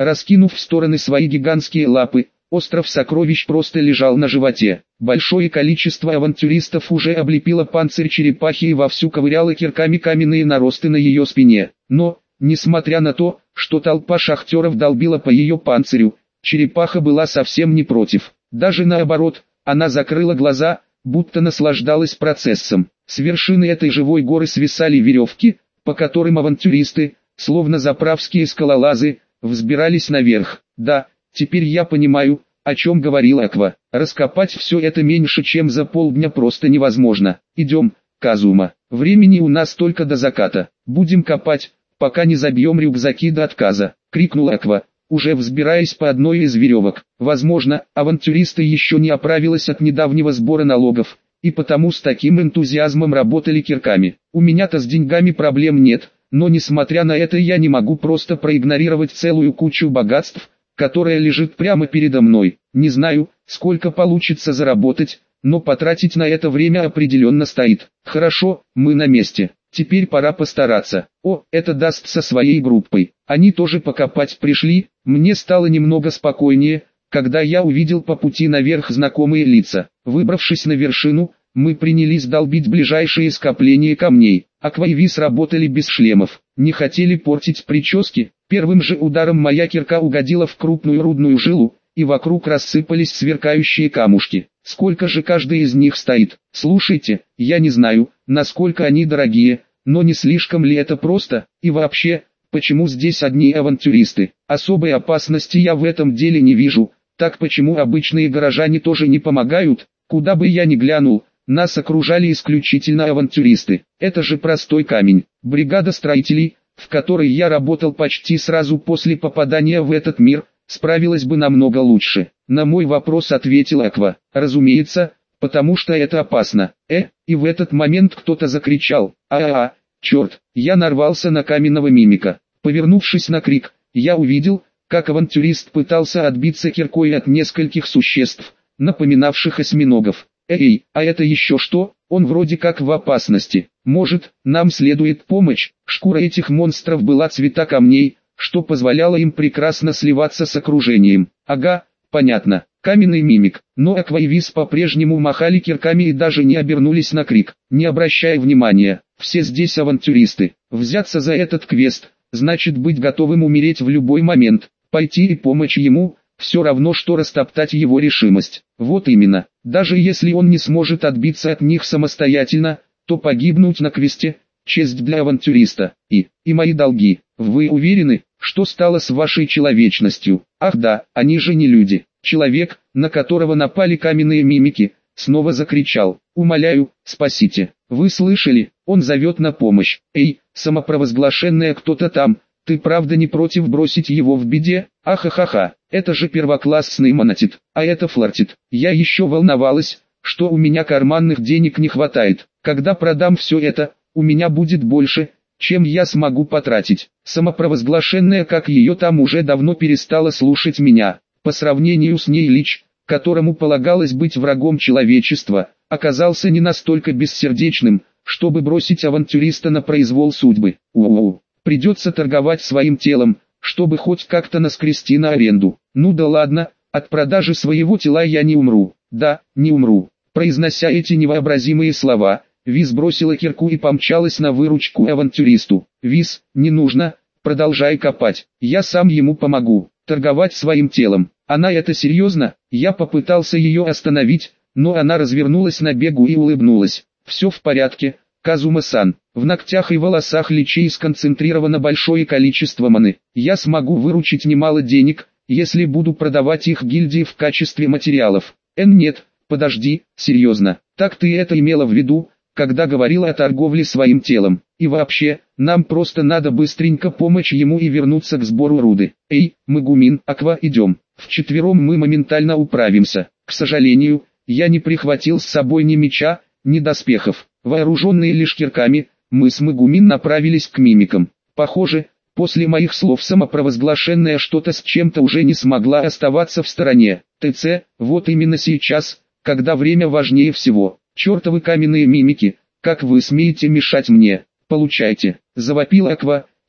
Раскинув в стороны свои гигантские лапы, остров сокровищ просто лежал на животе. Большое количество авантюристов уже облепило панцирь черепахи и вовсю ковыряло кирками каменные наросты на ее спине. Но, несмотря на то, что толпа шахтеров долбила по ее панцирю, черепаха была совсем не против. Даже наоборот, она закрыла глаза, будто наслаждалась процессом. С вершины этой живой горы свисали веревки, по которым авантюристы, словно заправские скалолазы, взбирались наверх. Да, теперь я понимаю, о чем говорил Аква. Раскопать все это меньше чем за полдня просто невозможно. Идем, Казума. Времени у нас только до заката. Будем копать, пока не забьем рюкзаки до отказа, крикнул Аква, уже взбираясь по одной из веревок. Возможно, авантюристы еще не оправилась от недавнего сбора налогов, и потому с таким энтузиазмом работали кирками. У меня-то с деньгами проблем нет, но несмотря на это я не могу просто проигнорировать целую кучу богатств, которая лежит прямо передо мной. Не знаю, сколько получится заработать, но потратить на это время определенно стоит. Хорошо, мы на месте. Теперь пора постараться. О, это даст со своей группой. Они тоже покопать пришли. Мне стало немного спокойнее, когда я увидел по пути наверх знакомые лица. Выбравшись на вершину, мы принялись долбить ближайшие скопления камней. Аква и Вис работали без шлемов, не хотели портить прически. Первым же ударом моя кирка угодила в крупную рудную жилу, и вокруг рассыпались сверкающие камушки. Сколько же каждый из них стоит? Слушайте, я не знаю, насколько они дорогие, но не слишком ли это просто? И вообще, почему здесь одни авантюристы? Особой опасности я в этом деле не вижу. Так почему обычные горожане тоже не помогают? Куда бы я ни глянул, нас окружали исключительно авантюристы. Это же простой камень. Бригада строителей, в которой я работал почти сразу после попадания в этот мир, справилась бы намного лучше. На мой вопрос ответил Аква: разумеется, потому что это опасно. И в этот момент кто-то закричал: черт, я нарвался на каменного мимика. Повернувшись на крик, я увидел, как авантюрист пытался отбиться киркой от нескольких существ, напоминавших осьминогов. Эй, а это еще что? Он вроде как в опасности. Может, нам следует помощь? Шкура этих монстров была цвета камней, что позволяло им прекрасно сливаться с окружением. Ага, понятно, каменный мимик. Но Аква и Вис по-прежнему махали кирками и даже не обернулись на крик. Не обращая внимания, все здесь авантюристы. Взяться за этот квест, значит быть готовым умереть в любой момент. Пойти и помочь ему, все равно что растоптать его решимость. Вот именно, даже если он не сможет отбиться от них самостоятельно, то погибнуть на квесте – честь для авантюриста. И мои долги. Вы уверены, что стало с вашей человечностью? Ах да, они же не люди. Человек, на которого напали каменные мимики, снова закричал: умоляю, спасите. Вы слышали? Он зовет на помощь. Эй, самопровозглашенная кто-то там, ты правда не против бросить его в беде? Ахахаха, это же первоклассный монотит, а это флиртит. Я еще волновалась, что у меня карманных денег не хватает. Когда продам все это, у меня будет больше, чем я смогу потратить. Самопровозглашенная, как ее там, уже давно перестала слушать меня. По сравнению с ней Лич, которому полагалось быть врагом человечества, оказался не настолько бессердечным, чтобы бросить авантюриста на произвол судьбы. Придется торговать своим телом, чтобы хоть как-то наскрести на аренду. Ну да ладно, от продажи своего тела я не умру. Да, не умру. Произнося эти невообразимые слова, Вис бросила кирку и помчалась на выручку авантюристу. Вис, не нужно, продолжай копать, я сам ему помогу. Торговать своим телом. Она это серьезно? Я попытался ее остановить, но она развернулась на бегу и улыбнулась. Все в порядке, Казума-сан. В ногтях и волосах Личей сконцентрировано большое количество маны. Я смогу выручить немало денег, если буду продавать их гильдии в качестве материалов. Нет, подожди, серьезно. Так ты это имела в виду, когда говорила о торговле своим телом? И вообще, нам просто надо быстренько помочь ему и вернуться к сбору руды. Эй, Магумин, Аква, идем. Вчетвером мы моментально управимся. К сожалению, я не прихватил с собой ни меча, ни доспехов. Вооруженные лишь кирками, мы с Магумин направились к мимикам. Похоже, после моих слов самопровозглашенная что-то с чем-то уже не смогла оставаться в стороне. ТЦ, вот именно сейчас, когда время важнее всего. Чертовы каменные мимики, как вы смеете мешать мне? Получайте, завопил Аква,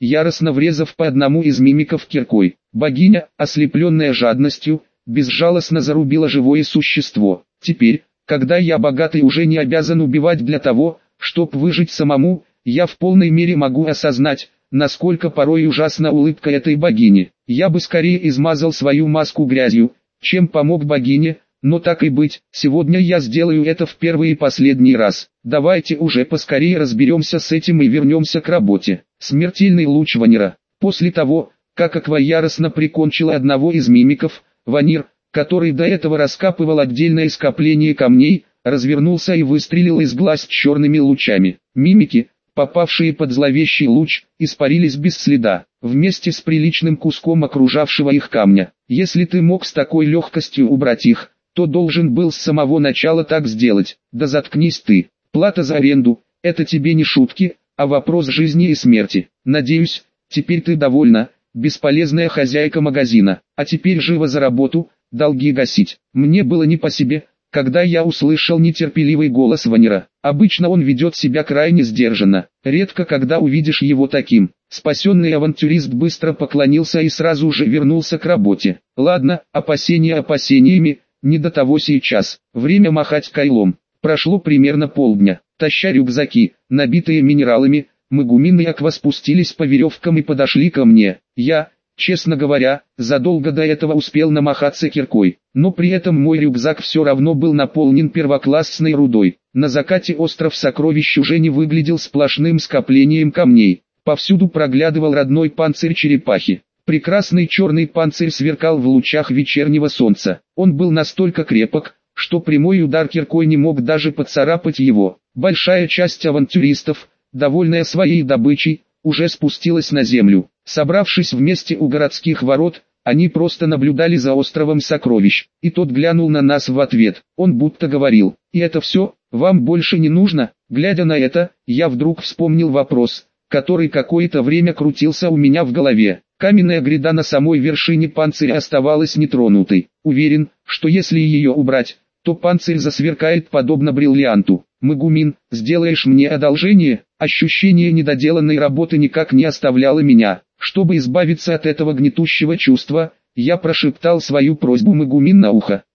яростно врезав по одному из мимиков киркой. Богиня, ослепленная жадностью, безжалостно зарубила живое существо. Теперь, когда я богатый уже не обязан убивать для того, чтобы выжить самому, я в полной мере могу осознать, насколько порой ужасна улыбка этой богини. Я бы скорее измазал свою маску грязью, чем помог богине, но так и быть, сегодня я сделаю это в первый и последний раз. Давайте уже поскорее разберемся с этим и вернемся к работе. Смертельный луч Ванира. После того, как Аква яростно прикончила одного из мимиков, Ванир, который до этого раскапывал отдельное скопление камней, развернулся и выстрелил из глаз черными лучами. Мимики, попавшие под зловещий луч, испарились без следа, вместе с приличным куском окружавшего их камня. Если ты мог с такой легкостью убрать их, то должен был с самого начала так сделать. Да заткнись ты. Плата за аренду – это тебе не шутки, а вопрос жизни и смерти. Надеюсь, теперь ты довольна, бесполезная хозяйка магазина. А теперь живо за работу, долги гасить. Мне было не по себе, когда я услышал нетерпеливый голос Ванира. Обычно он ведет себя крайне сдержанно, редко когда увидишь его таким. Спасенный авантюрист быстро поклонился и сразу же вернулся к работе. Ладно, опасения опасениями, не до того сейчас. Время махать кайлом. Прошло примерно полдня. Таща рюкзаки, набитые минералами, Мегумин и Аква спустились по веревкам и подошли ко мне. Я, честно говоря, задолго до этого успел намахаться киркой, но при этом мой рюкзак все равно был наполнен первоклассной рудой. На закате остров Сокровищ уже не выглядел сплошным скоплением камней. Повсюду проглядывал родной панцирь черепахи. Прекрасный черный панцирь сверкал в лучах вечернего солнца. Он был настолько крепок, что прямой удар киркой не мог даже поцарапать его. Большая часть авантюристов, довольная своей добычей, уже спустилась на землю. Собравшись вместе у городских ворот, они просто наблюдали за островом Сокровищ. И тот глянул на нас в ответ. Он будто говорил: «И это все? Вам больше не нужно?» Глядя на это, я вдруг вспомнил вопрос, который какое-то время крутился у меня в голове. Каменная гряда на самой вершине панциря оставалась нетронутой. Уверен, что если ее убрать, то панцирь засверкает подобно бриллианту. Мегумин, сделаешь мне одолжение? Ощущение недоделанной работы никак не оставляло меня. Чтобы избавиться от этого гнетущего чувства, я прошептал свою просьбу Мегумин на ухо.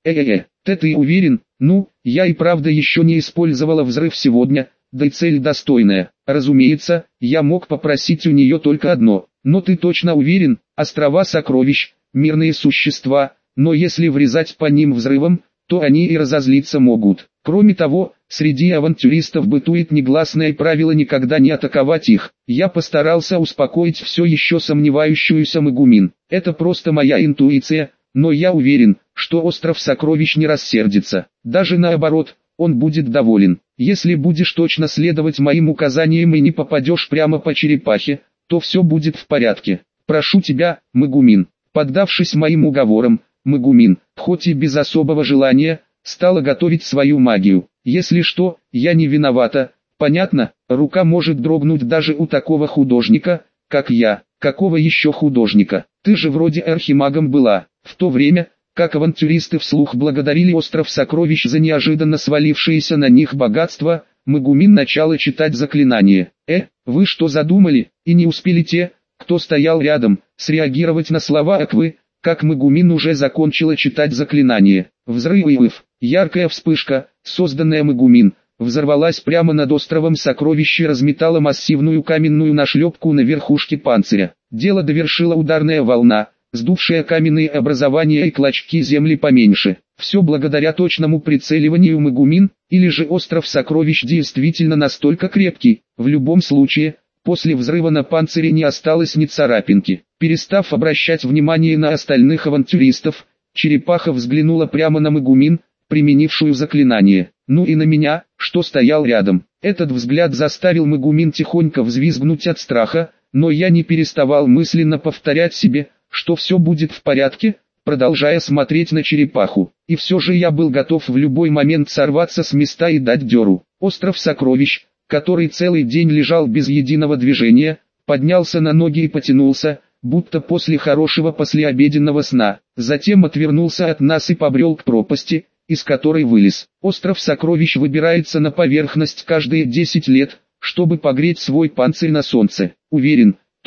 Ты уверен? Ну, я и правда еще не использовала взрыв сегодня, да и цель достойная. Разумеется, я мог попросить у нее только одно. Но ты точно уверен? Острова Сокровищ, мирные существа, но если врезать по ним взрывом, то они и разозлиться могут. Кроме того, среди авантюристов бытует негласное правило никогда не атаковать их. Я постарался успокоить все еще сомневающуюся Мегумин. Это просто моя интуиция, но я уверен, что остров Сокровищ не рассердится. Даже наоборот, он будет доволен. Если будешь точно следовать моим указаниям и не попадешь прямо по черепахе, то все будет в порядке. Прошу тебя, Мегумин». Поддавшись моим уговорам, Мегумин, хоть и без особого желания, стала готовить свою магию. Если что, я не виновата, понятно? Рука может дрогнуть даже у такого художника, как я. Какого еще художника? Ты же вроде архимагом была. В то время, как авантюристы вслух благодарили остров Сокровищ за неожиданно свалившееся на них богатство, Мегумин начала читать заклинание. Вы что задумали? И не успели те, кто стоял рядом, среагировать на слова Аквы, как Мегумин уже закончила читать заклинание. Взрыв. Яркая вспышка, созданная Мегумин, взорвалась прямо над островом Сокровищ и разметала массивную каменную нашлепку на верхушке панциря. Дело довершила ударная волна, сдувшая каменные образования и клочки земли поменьше. Все благодаря точному прицеливанию Мегумин, или же остров Сокровищ действительно настолько крепкий. В любом случае, после взрыва на панцире не осталось ни царапинки. Перестав обращать внимание на остальных авантюристов, черепаха взглянула прямо на Мегумин, применившую заклинание. Ну и на меня, что стоял рядом. Этот взгляд заставил Мегумин тихонько взвизгнуть от страха, но я не переставал мысленно повторять себе, что все будет в порядке, продолжая смотреть на черепаху. И все же я был готов в любой момент сорваться с места и дать дёру. Остров Сокровищ, который целый день лежал без единого движения, поднялся на ноги и потянулся, будто после хорошего послеобеденного сна. Затем отвернулся от нас и побрел к пропасти, из которой вылез. Остров Сокровищ выбирается на поверхность каждые 10 лет, чтобы погреть свой панцирь на солнце. Уверен,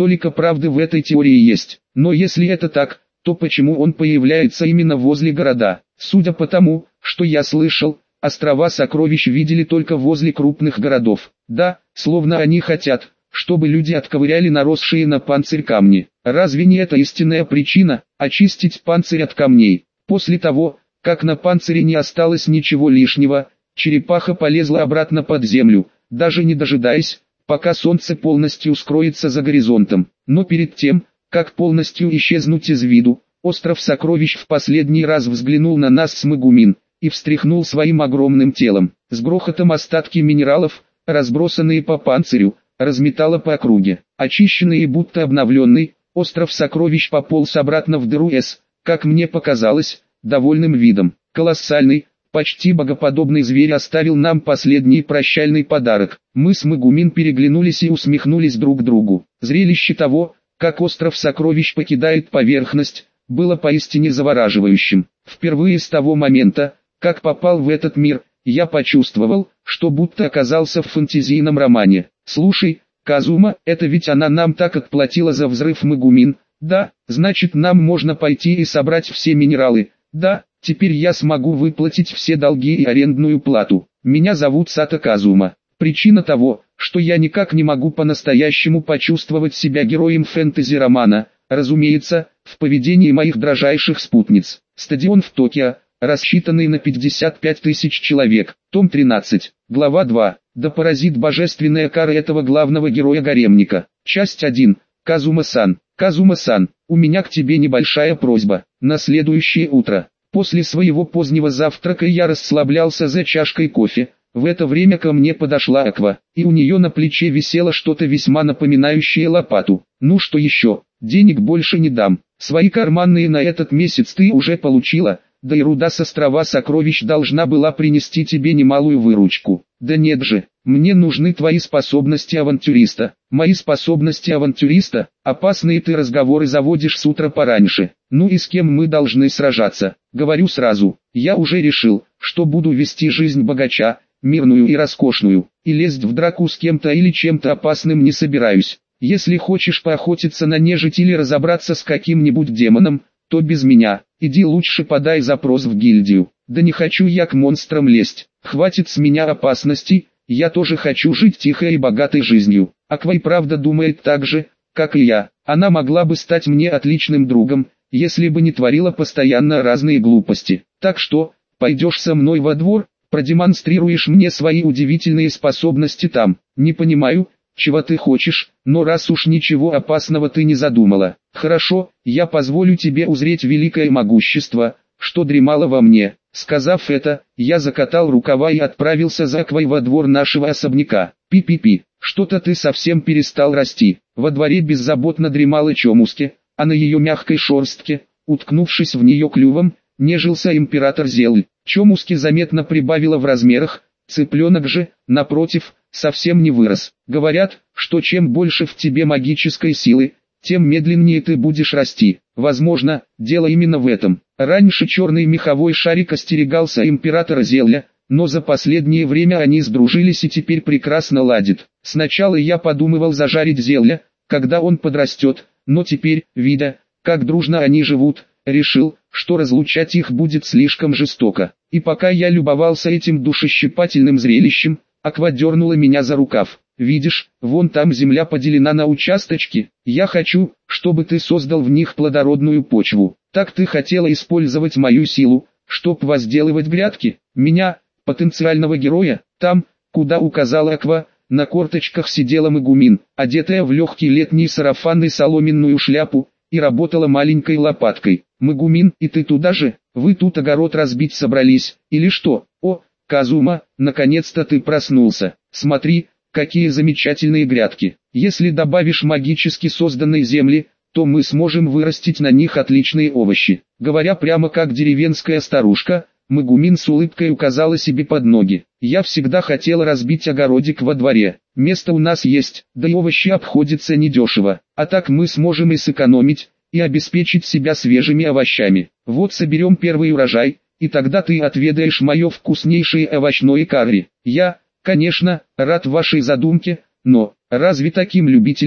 Толика правды в этой теории есть. Но если это так, то почему он появляется именно возле города? Судя по тому, что я слышал, острова сокровищ видели только возле крупных городов. Да, словно они хотят, чтобы люди отковыряли наросшие на панцирь камни. Разве не это истинная причина – очистить панцирь от камней? После того, как на панцире не осталось ничего лишнего, черепаха полезла обратно под землю, даже не дожидаясь, пока солнце полностью скроется за горизонтом. Но перед тем, как полностью исчезнуть из виду, остров сокровищ в последний раз взглянул на нас с Мегумин и встряхнул своим огромным телом. С грохотом остатки минералов, разбросанные по панцирю, разметало по округе. Очищенный и будто обновленный, остров сокровищ пополз обратно в дыру С, как мне показалось, довольным видом. Колоссальный, почти богоподобный зверь оставил нам последний прощальный подарок. Мы с Мегумин переглянулись и усмехнулись друг другу. Зрелище того, как остров сокровищ покидает поверхность, было поистине завораживающим. Впервые с того момента, как попал в этот мир, я почувствовал, что будто оказался в фэнтезийном романе. «Слушай, Казума, это ведь она нам так отплатила за взрыв Мегумин. Да, значит нам можно пойти и собрать все минералы. Да, теперь я смогу выплатить все долги и арендную плату. Меня зовут Сато Казума. Причина того, что я никак не могу по-настоящему почувствовать себя героем фэнтези-романа, разумеется, в поведении моих дрожайших спутниц. Стадион в Токио, рассчитанный на 55 тысяч человек. Том 13, глава 2. Да поразит божественная кара этого главного героя-гаремника. Часть 1. Казума-сан. Казума-сан, у меня к тебе небольшая просьба. На следующее утро, после своего позднего завтрака я расслаблялся за чашкой кофе. В это время ко мне подошла Аква, и у нее на плече висело что-то весьма напоминающее лопату. Ну что еще, денег больше не дам. Свои карманные на этот месяц ты уже получила, да и руда с острова сокровищ должна была принести тебе немалую выручку. Да нет же, мне нужны твои способности авантюриста. Мои способности авантюриста? Опасные ты разговоры заводишь с утра пораньше. Ну и с кем мы должны сражаться? Говорю сразу, я уже решил, что буду вести жизнь богача, мирную и роскошную, и лезть в драку с кем-то или чем-то опасным не собираюсь. Если хочешь поохотиться на нежить или разобраться с каким-нибудь демоном, то без меня. Иди лучше подай запрос в гильдию. Да не хочу я к монстрам лезть. Хватит с меня опасностей, я тоже хочу жить тихой и богатой жизнью. Аква и правда думает так же, как и я. Она могла бы стать мне отличным другом, если бы не творила постоянно разные глупости. Так что, пойдешь со мной во двор, продемонстрируешь мне свои удивительные способности там. Не понимаю, чего ты хочешь, но раз уж ничего опасного ты не задумала. Хорошо, я позволю тебе узреть великое могущество, что дремало во мне. Сказав это, я закатал рукава и отправился за Аквой во двор нашего особняка. Пи-пи-пи, что-то ты совсем перестал расти. Во дворе беззаботно дремала Чомуски, а на ее мягкой шерстке, уткнувшись в нее клювом, нежился император Зелы. Чомуски заметно прибавила в размерах, цыпленок же, напротив, совсем не вырос. Говорят, что чем больше в тебе магической силы, тем медленнее ты будешь расти. Возможно, дело именно в этом. Раньше черный меховой шарик остерегался императора Зелля, но за последнее время они сдружились и теперь прекрасно ладят. Сначала я подумывал зажарить Зелля, когда он подрастет, но теперь, видя, как дружно они живут, решил, что разлучать их будет слишком жестоко. И пока я любовался этим душещипательным зрелищем, Аква дернула меня за рукав. «Видишь, вон там земля поделена на участочки. Я хочу, чтобы ты создал в них плодородную почву. Так ты хотела использовать мою силу, чтоб возделывать грядки? Меня, потенциального героя?» Там, куда указала Аква, на корточках сидела Мегумин, одетая в легкий летний сарафан и соломенную шляпу, и работала маленькой лопаткой. «Мегумин, и ты туда же? Вы тут огород разбить собрались, или что? О, Казума, наконец-то ты проснулся. Смотри, какие замечательные грядки. Если добавишь магически созданные земли, то мы сможем вырастить на них отличные овощи». Говоря прямо как деревенская старушка, Мегумин с улыбкой указала себе под ноги. «Я всегда хотела разбить огородик во дворе. Место у нас есть, да и овощи обходятся недешево. А так мы сможем и сэкономить, и обеспечить себя свежими овощами. Вот соберем первый урожай, и тогда ты отведаешь мое вкуснейшее овощное карри. Я, конечно, рад вашей задумке, но разве таким любителям,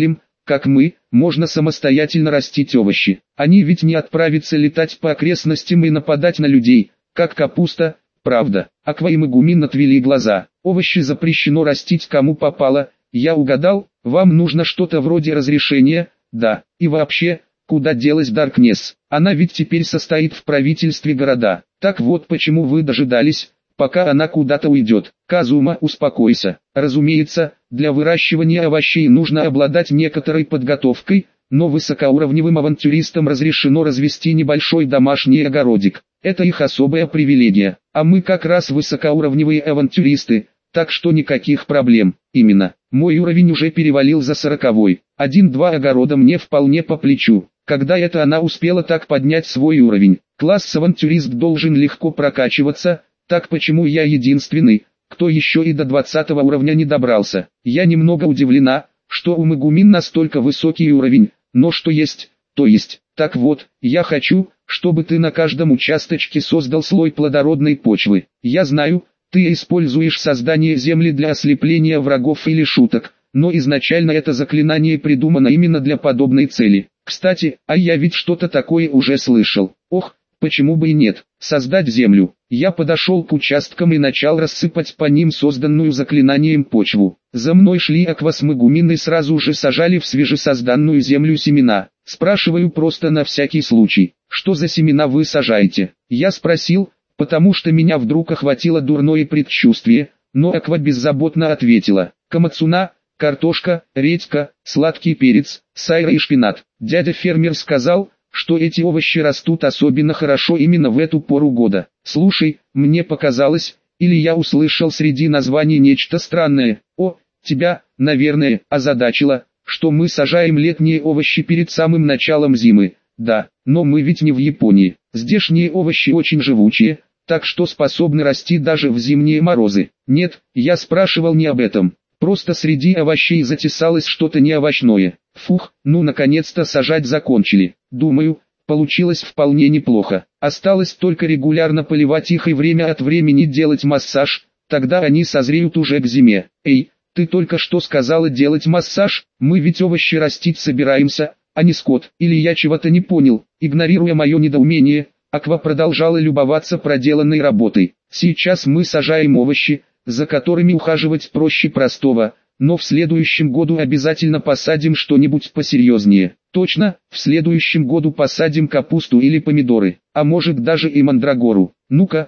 как мы, можно самостоятельно растить овощи. Они ведь не отправятся летать по окрестностям и нападать на людей, как капуста, правда. Аква и Мегумин отвели глаза. Овощи запрещено растить кому попало. Я угадал, вам нужно что-то вроде разрешения, да, и вообще, куда делась Даркнесс? Она ведь теперь состоит в правительстве города. Так вот почему вы дожидались, пока она куда-то уйдет. Казума, успокойся. Разумеется, для выращивания овощей нужно обладать некоторой подготовкой, но высокоуровневым авантюристам разрешено развести небольшой домашний огородик. Это их особая привилегия. А мы как раз высокоуровневые авантюристы, так что никаких проблем. Именно, мой уровень уже перевалил за 40-й. 1-2 огорода мне вполне по плечу. Когда это она успела так поднять свой уровень? Класс авантюрист должен легко прокачиваться, так почему я единственный, кто еще и до 20 уровня не добрался? Я немного удивлена, что у Мегумин настолько высокий уровень, но что есть, то есть. Так вот, я хочу, чтобы ты на каждом участочке создал слой плодородной почвы. Я знаю, ты используешь создание земли для ослепления врагов или шуток, но изначально это заклинание придумано именно для подобной цели. Кстати, а я ведь что-то такое уже слышал. Ох, почему бы и нет, создать землю. Я подошел к участкам и начал рассыпать по ним созданную заклинанием почву. За мной шли Аква с Мегумин и сразу же сажали в свежесозданную землю семена. Спрашиваю просто на всякий случай, что за семена вы сажаете? Я спросил, потому что меня вдруг охватило дурное предчувствие, но Аква беззаботно ответила: камацуна, картошка, редька, сладкий перец, сайра и шпинат. Дядя фермер сказал, что эти овощи растут особенно хорошо именно в эту пору года. Слушай, мне показалось, или я услышал среди названий нечто странное. О, тебя, наверное, озадачило, что мы сажаем летние овощи перед самым началом зимы. Да, но мы ведь не в Японии. Здешние овощи очень живучие, так что способны расти даже в зимние морозы. Нет, я спрашивал не об этом. Просто среди овощей затесалось что-то неовощное. Фух, ну наконец-то сажать закончили. Думаю, получилось вполне неплохо. Осталось только регулярно поливать их и время от времени делать массаж, тогда они созреют уже к зиме. Эй, ты только что сказала делать массаж? Мы ведь овощи растить собираемся, а не скот. Или я чего-то не понял? Игнорируя мое недоумение, Аква продолжала любоваться проделанной работой. Сейчас мы сажаем овощи, за которыми ухаживать проще простого, но в следующем году обязательно посадим что-нибудь посерьезнее. Точно, в следующем году посадим капусту или помидоры, а может даже и мандрагору. Ну-ка,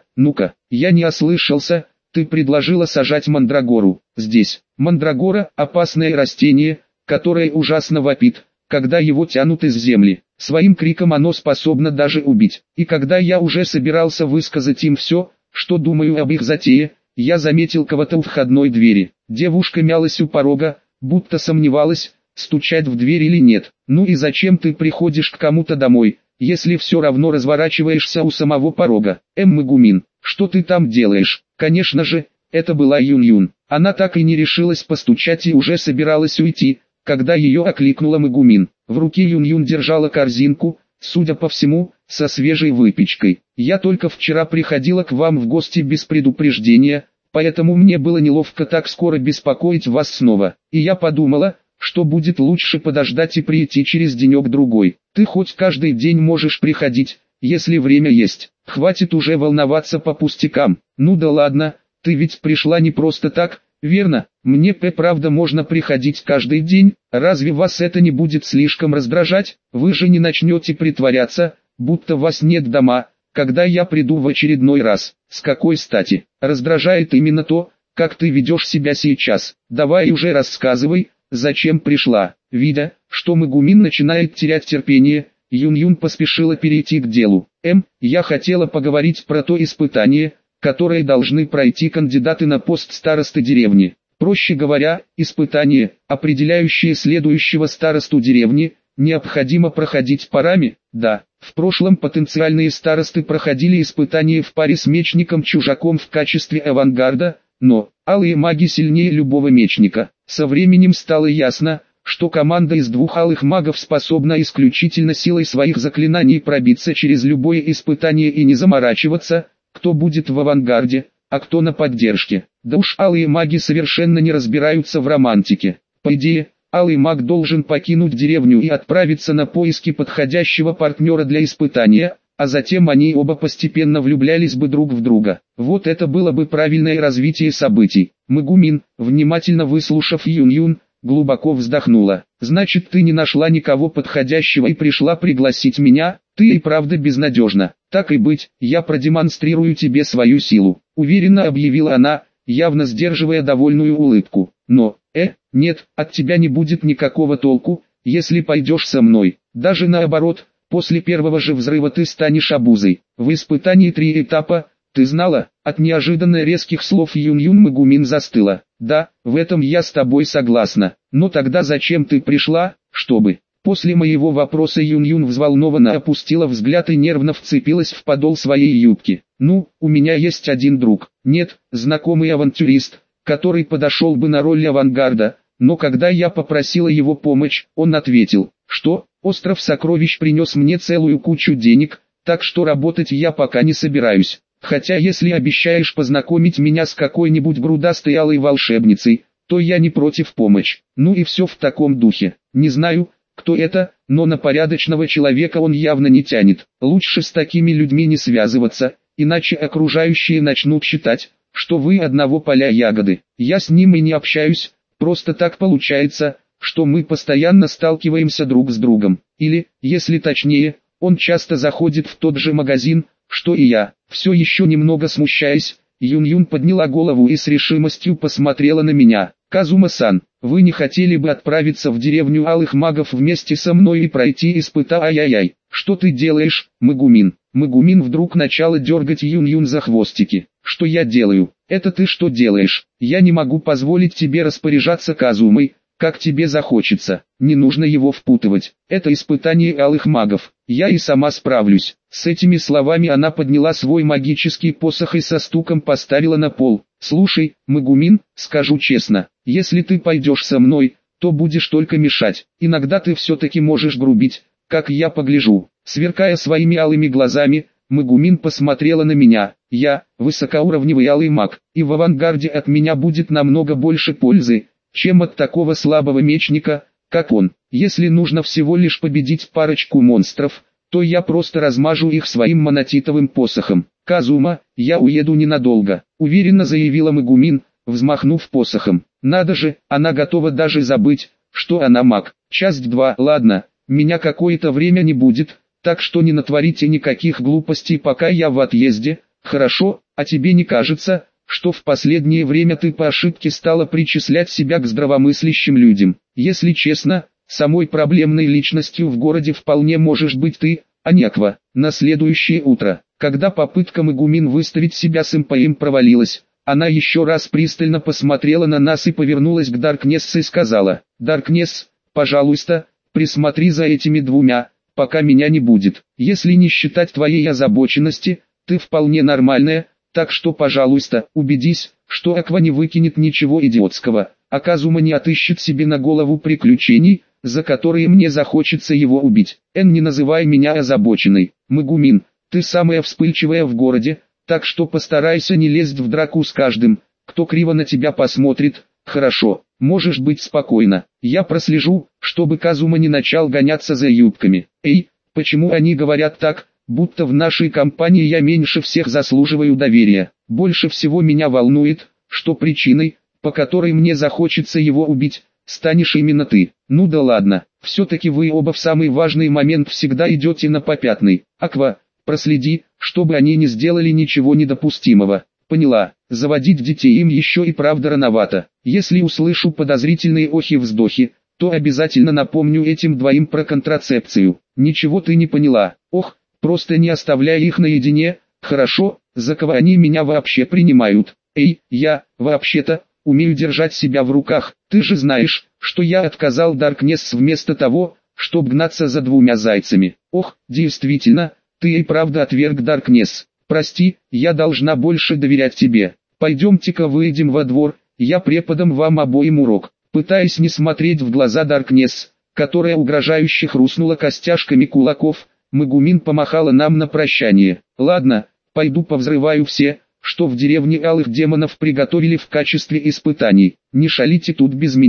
я не ослышался, ты предложила сажать мандрагору. Здесь, мандрагора – опасное растение, которое ужасно вопит, когда его тянут из земли. Своим криком оно способно даже убить. И когда я уже собирался высказать им все, что думаю об их затее, я заметил кого-то у входной двери. Девушка мялась у порога, будто сомневалась, стучать в дверь или нет. Ну и зачем ты приходишь к кому-то домой, если все равно разворачиваешься у самого порога? Мегумин, что ты там делаешь? Конечно же, это была Юн-Юн. Она так и не решилась постучать и уже собиралась уйти, когда ее окликнула Мегумин. В руке Юн-Юн держала корзинку, судя по всему, со свежей выпечкой. Я только вчера приходила к вам в гости без предупреждения, поэтому мне было неловко так скоро беспокоить вас снова. И я подумала, что будет лучше подождать и прийти через денек-другой. Ты хоть каждый день можешь приходить, если время есть. Хватит уже волноваться по пустякам. Ну да ладно, ты ведь пришла не просто так, верно? Мне правда можно приходить каждый день, разве вас это не будет слишком раздражать? Вы же не начнете притворяться, будто вас нет дома, когда я приду в очередной раз. С какой стати? Раздражает именно то, как ты ведешь себя сейчас. Давай уже рассказывай, зачем пришла. Видя, что Мегумин начинает терять терпение, Юн-Юн поспешила перейти к делу. Я хотела поговорить про то испытание, которое должны пройти кандидаты на пост старосты деревни. Проще говоря, испытание, определяющее следующего старосту деревни, необходимо проходить парами. Да, в прошлом потенциальные старосты проходили испытание в паре с мечником-чужаком в качестве авангарда, но алые маги сильнее любого мечника. Со временем стало ясно, что команда из двух алых магов способна исключительно силой своих заклинаний пробиться через любое испытание и не заморачиваться, кто будет в авангарде, а кто на поддержке. Да уж алые маги совершенно не разбираются в романтике. По идее, Алый маг должен покинуть деревню и отправиться на поиски подходящего партнера для испытания, а затем они оба постепенно влюблялись бы друг в друга. Вот это было бы правильное развитие событий. Мэгумин, внимательно выслушав Юн-Юн, глубоко вздохнула. «Значит, ты не нашла никого подходящего и пришла пригласить меня? Ты и правда безнадежна. Так и быть, я продемонстрирую тебе свою силу», — уверенно объявила она, явно сдерживая довольную улыбку. «Но, нет, от тебя не будет никакого толку, если пойдешь со мной. Даже наоборот, после первого же взрыва ты станешь обузой. В испытании 3 этапа, ты знала?» От неожиданно резких слов Юн-Юн Мэгумин застыла. «Да, в этом я с тобой согласна. Но тогда зачем ты пришла, чтобы...» После моего вопроса Юн-Юн взволнованно опустила взгляд и нервно вцепилась в подол своей юбки. «Ну, у меня есть один друг. Нет, знакомый авантюрист, который подошел бы на роль авангарда, но когда я попросила его помощь, он ответил, что остров сокровищ принес мне целую кучу денег, так что работать я пока не собираюсь. Хотя если обещаешь познакомить меня с какой-нибудь грудастой алой волшебницей, то я не против помочь». Ну и все в таком духе. Не знаю, кто это, но на порядочного человека он явно не тянет. Лучше с такими людьми не связываться, иначе окружающие начнут считать, что вы одного поля ягоды. Я с ним и не общаюсь, просто так получается, что мы постоянно сталкиваемся друг с другом. Или, если точнее, он часто заходит в тот же магазин, что и я. Все еще немного смущаясь, Юн-Юн подняла голову и с решимостью посмотрела на меня. «Казума-сан, вы не хотели бы отправиться в деревню алых магов вместе со мной и пройти испытание? Ай-яй-яй, что ты делаешь, Мэгумин?» Мэгумин вдруг начала дергать Юн-Юн за хвостики. «Что я делаю? Это ты что делаешь? Я не могу позволить тебе распоряжаться Казумой, как тебе захочется. Не нужно его впутывать. Это испытание алых магов. Я и сама справлюсь». С этими словами она подняла свой магический посох и со стуком поставила на пол. «Слушай, Мэгумин, скажу честно, если ты пойдешь со мной, то будешь только мешать. Иногда ты все-таки можешь грубить, как я погляжу». Сверкая своими алыми глазами, Мэгумин посмотрела на меня. «Я, высокоуровневый алый маг, и в авангарде от меня будет намного больше пользы, чем от такого слабого мечника, как он. Если нужно всего лишь победить парочку монстров, то я просто размажу их своим монотитовым посохом. Казума, я уеду ненадолго», — уверенно заявила Мэгумин, взмахнув посохом. Надо же, она готова даже забыть, что она маг. Часть 2. Ладно, меня какое-то время не будет, так что не натворите никаких глупостей, пока я в отъезде, хорошо? А тебе не кажется, что в последнее время ты по ошибке стала причислять себя к здравомыслящим людям? Если честно, самой проблемной личностью в городе вполне можешь быть ты, а не Аква. На следующее утро, когда попытка Мэгумин выставить себя сэмпаем провалилась, она еще раз пристально посмотрела на нас и повернулась к Даркнесс и сказала: «Даркнесс, пожалуйста, присмотри за этими двумя, пока меня не будет. Если не считать твоей озабоченности, ты вполне нормальная, так что, пожалуйста, убедись, что Аква не выкинет ничего идиотского, а Казума не отыщет себе на голову приключений, за которые мне захочется его убить. Не называй меня озабоченной. Мэгумин, ты самая вспыльчивая в городе, так что постарайся не лезть в драку с каждым, кто криво на тебя посмотрит. Хорошо, можешь быть спокойна. Я прослежу, чтобы Казума не начал гоняться за юбками». Почему они говорят так, будто в нашей компании я меньше всех заслуживаю доверия? Больше всего меня волнует, что причиной, по которой мне захочется его убить, станешь именно ты. Ну да ладно, все-таки вы оба в самый важный момент всегда идете на попятный. Аква, проследи, чтобы они не сделали ничего недопустимого. Поняла, заводить детей им еще и правда рановато. Если услышу подозрительные охи-вздохи, то обязательно напомню этим двоим про контрацепцию. Ничего ты не поняла. Ох, просто не оставляй их наедине, хорошо? За кого они меня вообще принимают? Я, вообще-то, умею держать себя в руках. Ты же знаешь, что я отказал Даркнесс вместо того, чтобы гнаться за двумя зайцами. Ох, действительно, ты и правда отверг Даркнесс. Прости, я должна больше доверять тебе. Пойдемте-ка выйдем во двор, я преподам вам обоим урок. Пытаясь не смотреть в глаза Даркнесс, которая угрожающе хрустнула костяшками кулаков, Мэгумин помахала нам на прощание. «Ладно, пойду повзрываю все, что в деревне алых демонов приготовили в качестве испытаний. Не шалите тут без меня».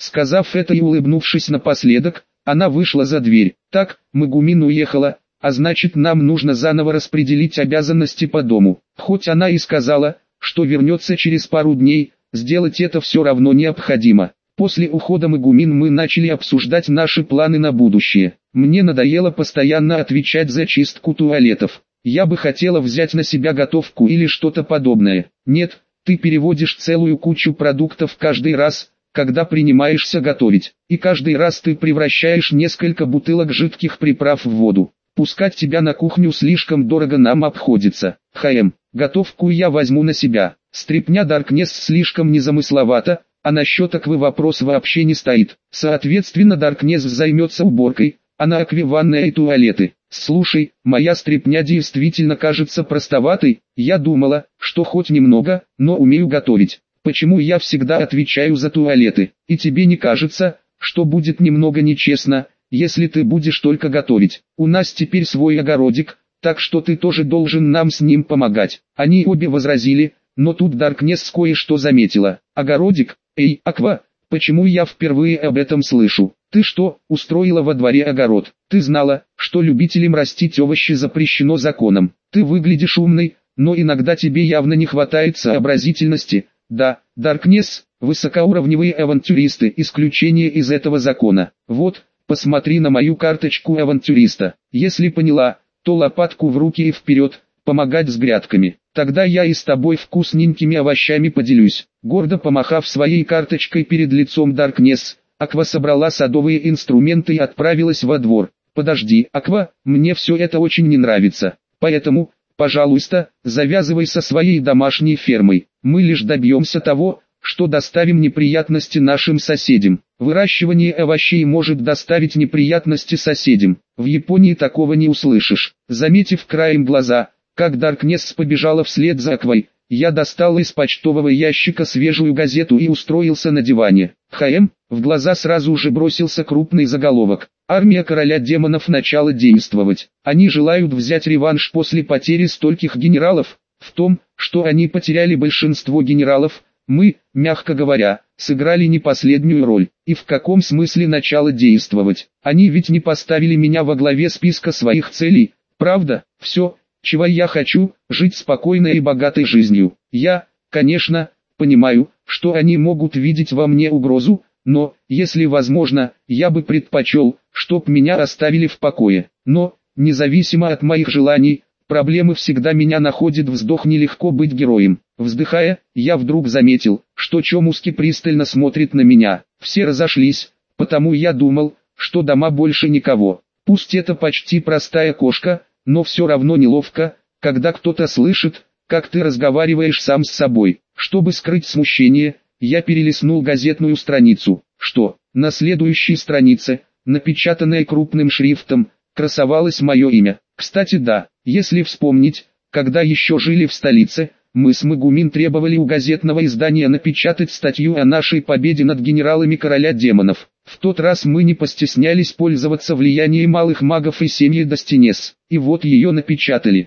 Сказав это и улыбнувшись напоследок, она вышла за дверь. Так, Магумин уехала, а значит нам нужно заново распределить обязанности по дому. Хоть она и сказала, что вернется через пару дней, сделать это все равно необходимо. После ухода Магумин мы начали обсуждать наши планы на будущее. Мне надоело постоянно отвечать за чистку туалетов. Я бы хотела взять на себя готовку или что-то подобное. Нет, ты переводишь целую кучу продуктов каждый раз, когда принимаешься готовить. И каждый раз ты превращаешь несколько бутылок жидких приправ в воду. Пускать тебя на кухню слишком дорого нам обходится. Готовку я возьму на себя. Стряпня Даркнесс слишком незамысловато, а насчет аквы вопрос вообще не стоит. Соответственно Даркнесс займется уборкой, а на акве ванная и туалеты. Слушай, моя стряпня действительно кажется простоватой, я думала, что хоть немного, но умею готовить. Почему я всегда отвечаю за туалеты? И тебе не кажется, что будет немного нечестно, если ты будешь только готовить? У нас теперь свой огородик, так что ты тоже должен нам с ним помогать. Они обе возразили, но тут Даркнесс кое-что заметила. Огородик? Эй, Аква, почему я впервые об этом слышу? Ты что, устроила во дворе огород? Ты знала, что любителям растить овощи запрещено законом. Ты выглядишь умной, но иногда тебе явно не хватает сообразительности. Да, Даркнесс, высокоуровневые авантюристы, исключение из этого закона. Вот, посмотри на мою карточку авантюриста. Если поняла, то лопатку в руки и вперед, помогать с грядками. Тогда я и с тобой вкусненькими овощами поделюсь. Гордо помахав своей карточкой перед лицом Даркнесс, Аква собрала садовые инструменты и отправилась во двор. Подожди, Аква, мне все это очень не нравится. Поэтому, пожалуйста, завязывай со своей домашней фермой. Мы лишь добьемся того, что доставим неприятности нашим соседям. Выращивание овощей может доставить неприятности соседям. В Японии такого не услышишь. Заметив краем глаза, как Даркнесс побежала вслед за Аквой, я достал из почтового ящика свежую газету и устроился на диване. В глаза сразу же бросился крупный заголовок. Армия короля демонов начала действовать. Они желают взять реванш после потери стольких генералов. В том, что они потеряли большинство генералов, мы, мягко говоря, сыграли не последнюю роль. И в каком смысле начало действовать? Они ведь не поставили меня во главе списка своих целей, правда? Все, чего я хочу, жить спокойной и богатой жизнью. Я, конечно, понимаю, что они могут видеть во мне угрозу, но, если возможно, я бы предпочел, чтоб меня оставили в покое. Но, независимо от моих желаний, проблемы всегда меня находят. Вздох, нелегко быть героем. Вздыхая, я вдруг заметил, что Чомуски пристально смотрит на меня. Все разошлись, потому я думал, что дома больше никого. Пусть это почти простая кошка, но все равно неловко, когда кто-то слышит, как ты разговариваешь сам с собой. Чтобы скрыть смущение, я перелистнул газетную страницу. Что, на следующей странице, напечатанной крупным шрифтом, красовалось мое имя. Кстати, да, если вспомнить, когда еще жили в столице, мы с Магумин требовали у газетного издания напечатать статью о нашей победе над генералами короля демонов. В тот раз мы не постеснялись пользоваться влиянием малых магов и семьи Достинес. И вот ее напечатали.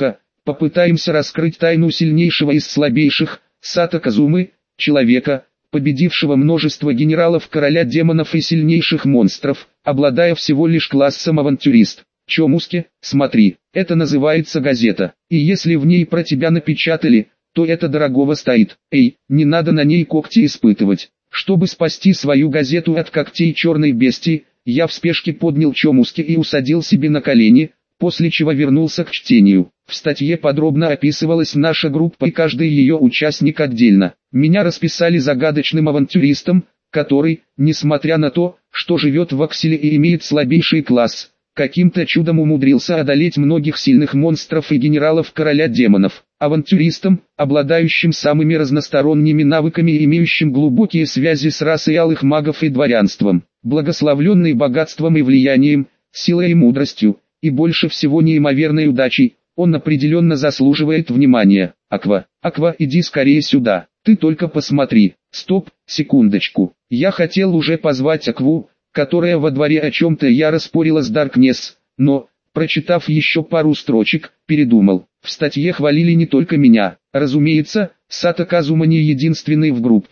Попытаемся раскрыть тайну сильнейшего из слабейших, Сато Казумы, человека, победившего множество генералов короля демонов и сильнейших монстров, обладая всего лишь классом авантюрист. Чомуски, смотри, это называется газета, и если в ней про тебя напечатали, то это дорогого стоит. Эй, не надо на ней когти испытывать. Чтобы спасти свою газету от когтей черной бестии, я в спешке поднял Чомуски и усадил себе на колени, после чего вернулся к чтению. В статье подробно описывалась наша группа и каждый ее участник отдельно. Меня расписали загадочным авантюристом, который, несмотря на то, что живет в Акселе и имеет слабейший класс, каким-то чудом умудрился одолеть многих сильных монстров и генералов короля демонов. Авантюристом, обладающим самыми разносторонними навыками и имеющим глубокие связи с расой алых магов и дворянством, благословленный богатством и влиянием, силой и мудростью, и больше всего неимоверной удачей, он определенно заслуживает внимания. Аква, иди скорее сюда, ты только посмотри. Стоп, секундочку, я хотел уже позвать Акву, которая во дворе о чем-то яро спорила с Даркнесс, но, прочитав еще пару строчек, передумал. В статье хвалили не только меня. Разумеется, Сато Казума не единственный в группе,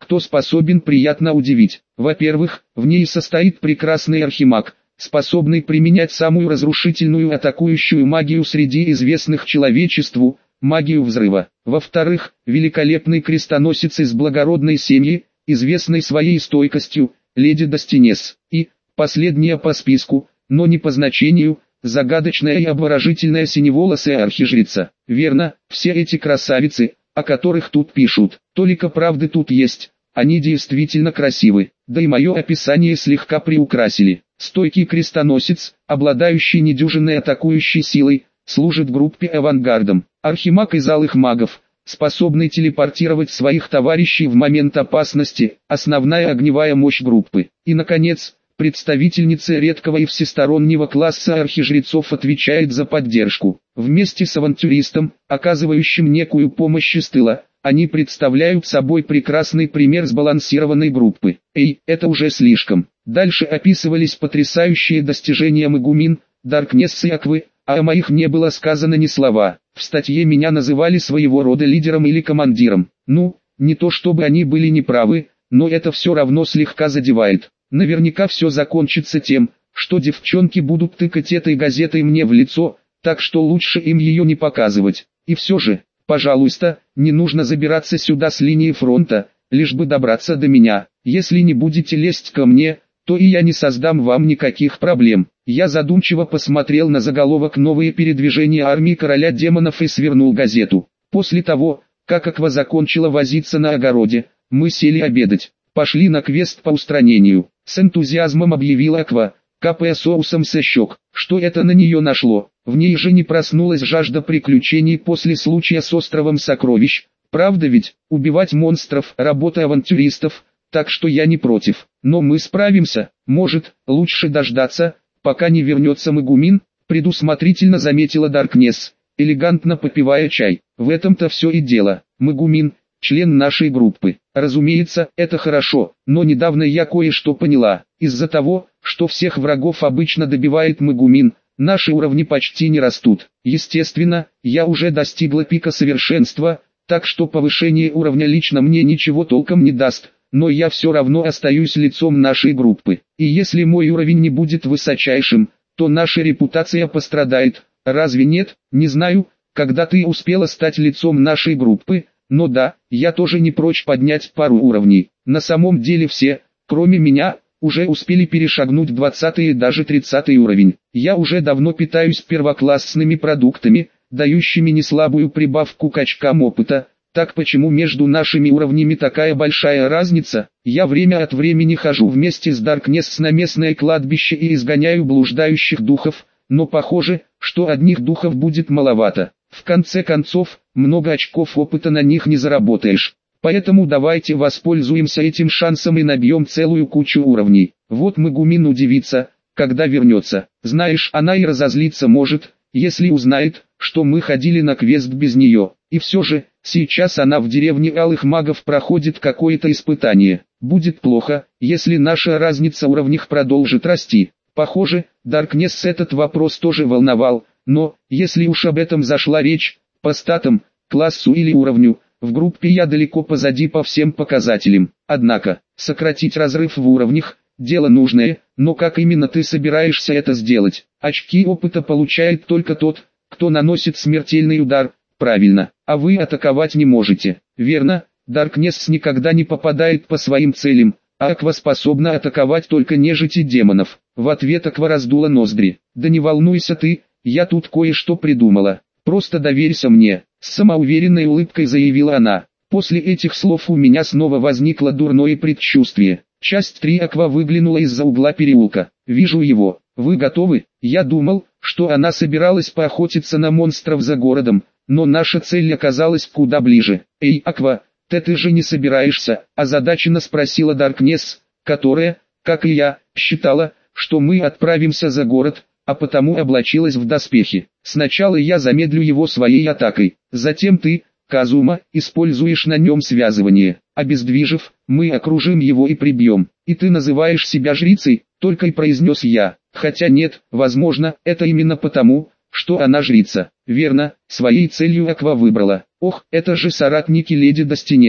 кто способен приятно удивить. Во-первых, в ней состоит прекрасный архимаг, способный применять самую разрушительную атакующую магию среди известных человечеству, магию взрыва. Во-вторых, великолепный крестоносец из благородной семьи, известный своей стойкостью, леди Достинес. И, последняя по списку, но не по значению, загадочная и обворожительная синеволосая архижрица. Верно, все эти красавицы, о которых тут пишут, толика правды тут есть, они действительно красивы, да и мое описание слегка приукрасили. Стойкий крестоносец, обладающий недюжинной атакующей силой, служит группе авангардом. Архимаг из алых магов, способный телепортировать своих товарищей в момент опасности, основная огневая мощь группы. И наконец, представительница редкого и всестороннего класса архижрецов отвечает за поддержку. Вместе с авантюристом, оказывающим некую помощь из тыла, они представляют собой прекрасный пример сбалансированной группы. Эй, это уже слишком. Дальше описывались потрясающие достижения Мегумин, Даркнесс и Аквы, а о моих не было сказано ни слова. В статье меня называли своего рода лидером или командиром. Ну, не то чтобы они были неправы, но это все равно слегка задевает. Наверняка все закончится тем, что девчонки будут тыкать этой газетой мне в лицо, так что лучше им ее не показывать. И все же, пожалуйста, не нужно забираться сюда с линии фронта, лишь бы добраться до меня. Если не будете лезть ко мне, то и я не создам вам никаких проблем. Я задумчиво посмотрел на заголовок «Новые передвижения армии короля демонов» и свернул газету. После того, как Аква закончила возиться на огороде, мы сели обедать. Пошли на квест по устранению. С энтузиазмом объявила Аква, капая соусом со щек. Что это на нее нашло? В ней же не проснулась жажда приключений после случая с островом сокровищ. Правда ведь, убивать монстров – работа авантюристов, так что я не против. Но мы справимся. Может, лучше дождаться, пока не вернется Мегумин, предусмотрительно заметила Даркнесс, элегантно попивая чай. В этом-то все и дело. Мегумин – член нашей группы. Разумеется, это хорошо, но недавно я кое-что поняла. Из-за того, что всех врагов обычно добивает Мегумин, наши уровни почти не растут. Естественно, я уже достигла пика совершенства, так что повышение уровня лично мне ничего толком не даст, но я все равно остаюсь лицом нашей группы. И если мой уровень не будет высочайшим, то наша репутация пострадает. Разве нет? Не знаю, когда ты успела стать лицом нашей группы, но да, я тоже не прочь поднять пару уровней. На самом деле все, кроме меня, уже успели перешагнуть 20-й и даже 30-й уровень. Я уже давно питаюсь первоклассными продуктами, дающими неслабую прибавку к очкам опыта. Так почему между нашими уровнями такая большая разница? Я время от времени хожу вместе с Даркнесс на местное кладбище и изгоняю блуждающих духов, но похоже, что одних духов будет маловато. В конце концов, много очков опыта на них не заработаешь. Поэтому давайте воспользуемся этим шансом и набьем целую кучу уровней. Вот Мегумин удивится, когда вернется. Знаешь, она и разозлиться может, если узнает, что мы ходили на квест без нее. И все же, сейчас она в деревне алых магов проходит какое-то испытание. Будет плохо, если наша разница в уровнях продолжит расти. Похоже, Даркнесс этот вопрос тоже волновал, но, если уж об этом зашла речь, по статам, классу или уровню, в группе я далеко позади по всем показателям. Однако, сократить разрыв в уровнях – дело нужное, но как именно ты собираешься это сделать? Очки опыта получает только тот, кто наносит смертельный удар, правильно, а вы атаковать не можете. Верно, Даркнесс никогда не попадает по своим целям, а Аква способна атаковать только нежить и демонов. В ответ Аква раздула ноздри. Да не волнуйся ты, я тут кое-что придумала. Просто доверься мне, с самоуверенной улыбкой заявила она. После этих слов у меня снова возникло дурное предчувствие. Часть 3. Аква выглянула из-за угла переулка. Вижу его. Вы готовы? Я думал, что она собиралась поохотиться на монстров за городом, но наша цель оказалась куда ближе. Эй, Аква, ты же не собираешься? Озадаченно спросила Даркнесс, которая, как и я, считала, что мы отправимся за город, а потому облачилась в доспехи. Сначала я замедлю его своей атакой, затем ты, Казума, используешь на нем связывание. Обездвижив, мы окружим его и прибьем. И ты называешь себя жрицей, только и произнес я. Хотя нет, возможно, это именно потому, что она жрица. Верно, своей целью Аква выбрала. Ох, это же соратники леди Достинес.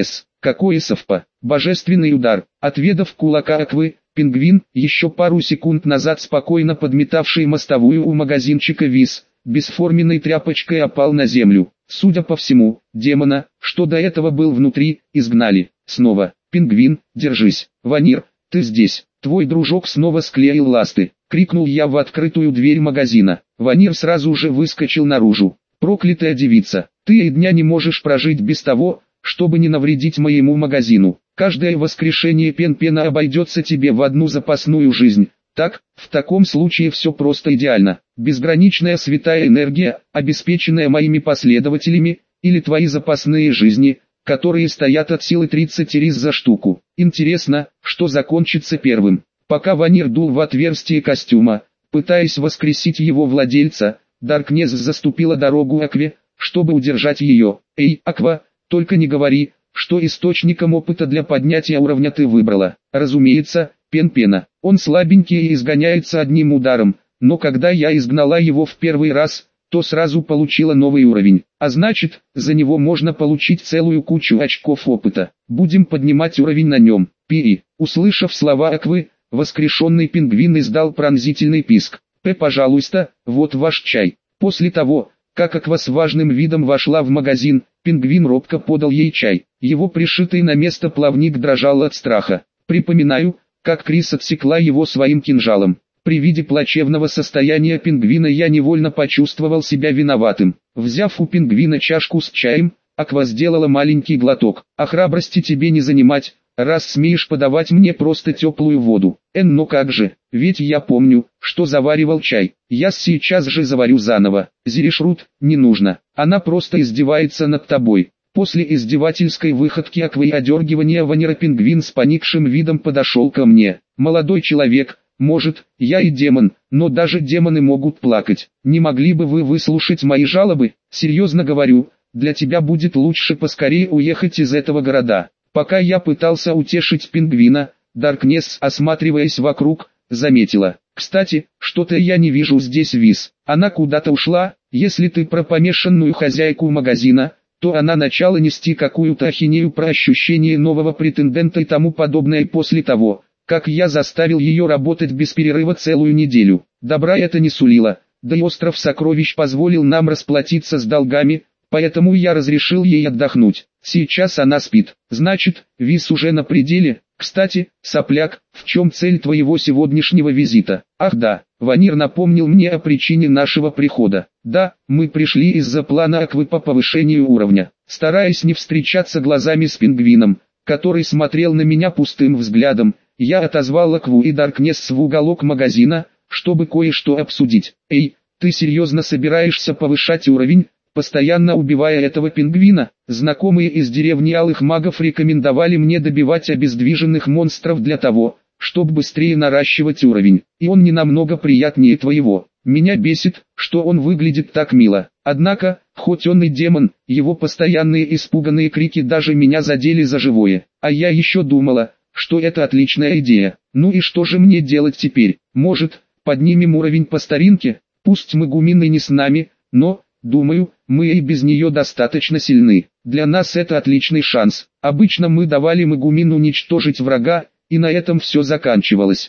Какое совпа! Божественный удар! Отведав кулака Аквы, пингвин, еще пару секунд назад спокойно подметавший мостовую у магазинчика Виз, бесформенной тряпочкой опал на землю. Судя по всему, демона, что до этого был внутри, изгнали. Снова. Пингвин, держись. Ванир, ты здесь. Твой дружок снова склеил ласты. Крикнул я в открытую дверь магазина. Ванир сразу же выскочил наружу. Проклятая девица, ты и дня не можешь прожить без того, чтобы не навредить моему магазину. Каждое воскрешение Пен-Пена обойдется тебе в одну запасную жизнь. Так, в таком случае все просто идеально. Безграничная святая энергия, обеспеченная моими последователями, или твои запасные жизни, которые стоят от силы 30 рис за штуку. Интересно, что закончится первым. Пока Ванир дул в отверстие костюма, пытаясь воскресить его владельца, Даркнесс заступила дорогу Акве, чтобы удержать ее. Эй, Аква, только не говори, что источником опыта для поднятия уровня ты выбрала. Разумеется, Пен-Пена. Он слабенький и изгоняется одним ударом, но когда я изгнала его в первый раз, то сразу получила новый уровень. А значит, за него можно получить целую кучу очков опыта. Будем поднимать уровень на нем. Пи. Услышав слова Аквы, воскрешенный пингвин издал пронзительный писк. Пожалуйста, вот ваш чай. После того, как Аква с важным видом вошла в магазин, пингвин робко подал ей чай. Его пришитый на место плавник дрожал от страха. Припоминаю, как Крис отсекла его своим кинжалом. При виде плачевного состояния пингвина я невольно почувствовал себя виноватым. Взяв у пингвина чашку с чаем, Аква сделала маленький глоток. А храбрости тебе не занимать, раз смеешь подавать мне просто теплую воду. Но как же, ведь я помню, что заваривал чай. Я сейчас же заварю заново. Зиришрут, не нужно. Она просто издевается над тобой. После издевательской выходки Аквы и одергивания Ванира пингвин с поникшим видом подошел ко мне. Молодой человек, может, я и демон, но даже демоны могут плакать. Не могли бы вы выслушать мои жалобы? Серьезно говорю, для тебя будет лучше поскорее уехать из этого города. Пока я пытался утешить пингвина, Даркнесс, осматриваясь вокруг, заметила. Кстати, что-то я не вижу здесь Виз. Она куда-то ушла. Если ты про помешанную хозяйку магазина, то она начала нести какую-то ахинею про ощущение нового претендента и тому подобное после того, как я заставил ее работать без перерыва целую неделю. Добра это не сулило, да и остров сокровищ позволил нам расплатиться с долгами, поэтому я разрешил ей отдохнуть. Сейчас она спит. Значит, Виз уже на пределе. Кстати, сопляк, в чем цель твоего сегодняшнего визита? Ах да, Ванир напомнил мне о причине нашего прихода. Да, мы пришли из-за плана Аквы по повышению уровня. Стараясь не встречаться глазами с пингвином, который смотрел на меня пустым взглядом, я отозвал Акву и Даркнесс в уголок магазина, чтобы кое-что обсудить. Эй, ты серьезно собираешься повышать уровень, постоянно убивая этого пингвина? Знакомые из деревни Алых Магов рекомендовали мне добивать обездвиженных монстров для того, чтобы быстрее наращивать уровень, и он не намного приятнее твоего. Меня бесит, что он выглядит так мило. Однако, хоть он и демон, его постоянные испуганные крики даже меня задели за живое. А я еще думала, что это отличная идея. Ну и что же мне делать теперь? Может, поднимем уровень по старинке? Пусть Мегумин и не с нами, но, думаю, мы и без нее достаточно сильны. Для нас это отличный шанс. Обычно мы давали Мегумину уничтожить врага, и на этом все заканчивалось.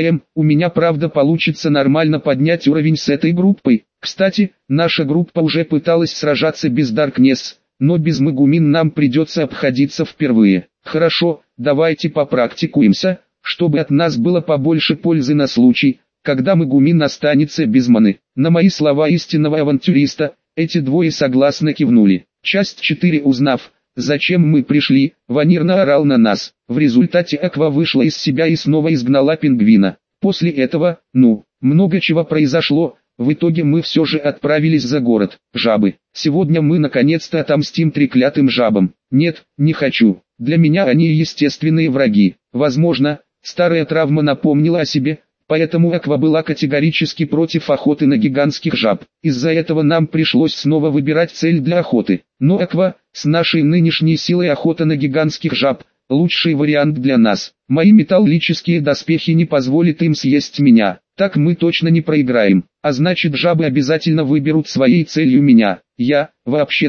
У меня правда получится нормально поднять уровень с этой группой. Кстати, наша группа уже пыталась сражаться без Даркнесс, но без Мегумин нам придется обходиться впервые. Хорошо, давайте попрактикуемся, чтобы от нас было побольше пользы на случай, когда Мегумин останется без маны. На мои слова истинного авантюриста, эти двое согласно кивнули. Часть 4. Узнав, зачем мы пришли, Ванир наорал на нас. В результате Аква вышла из себя и снова изгнала пингвина. После этого, много чего произошло. В итоге мы все же отправились за город. Жабы. Сегодня мы наконец-то отомстим треклятым жабам. Нет, не хочу. Для меня они естественные враги. Возможно, старая травма напомнила о себе, поэтому Аква была категорически против охоты на гигантских жаб. Из-за этого нам пришлось снова выбирать цель для охоты. Но Аква, с нашей нынешней силой охота на гигантских жаб, лучший вариант для нас. Мои металлические доспехи не позволят им съесть меня. Так мы точно не проиграем. А значит, жабы обязательно выберут своей целью меня. Я, вообще-то,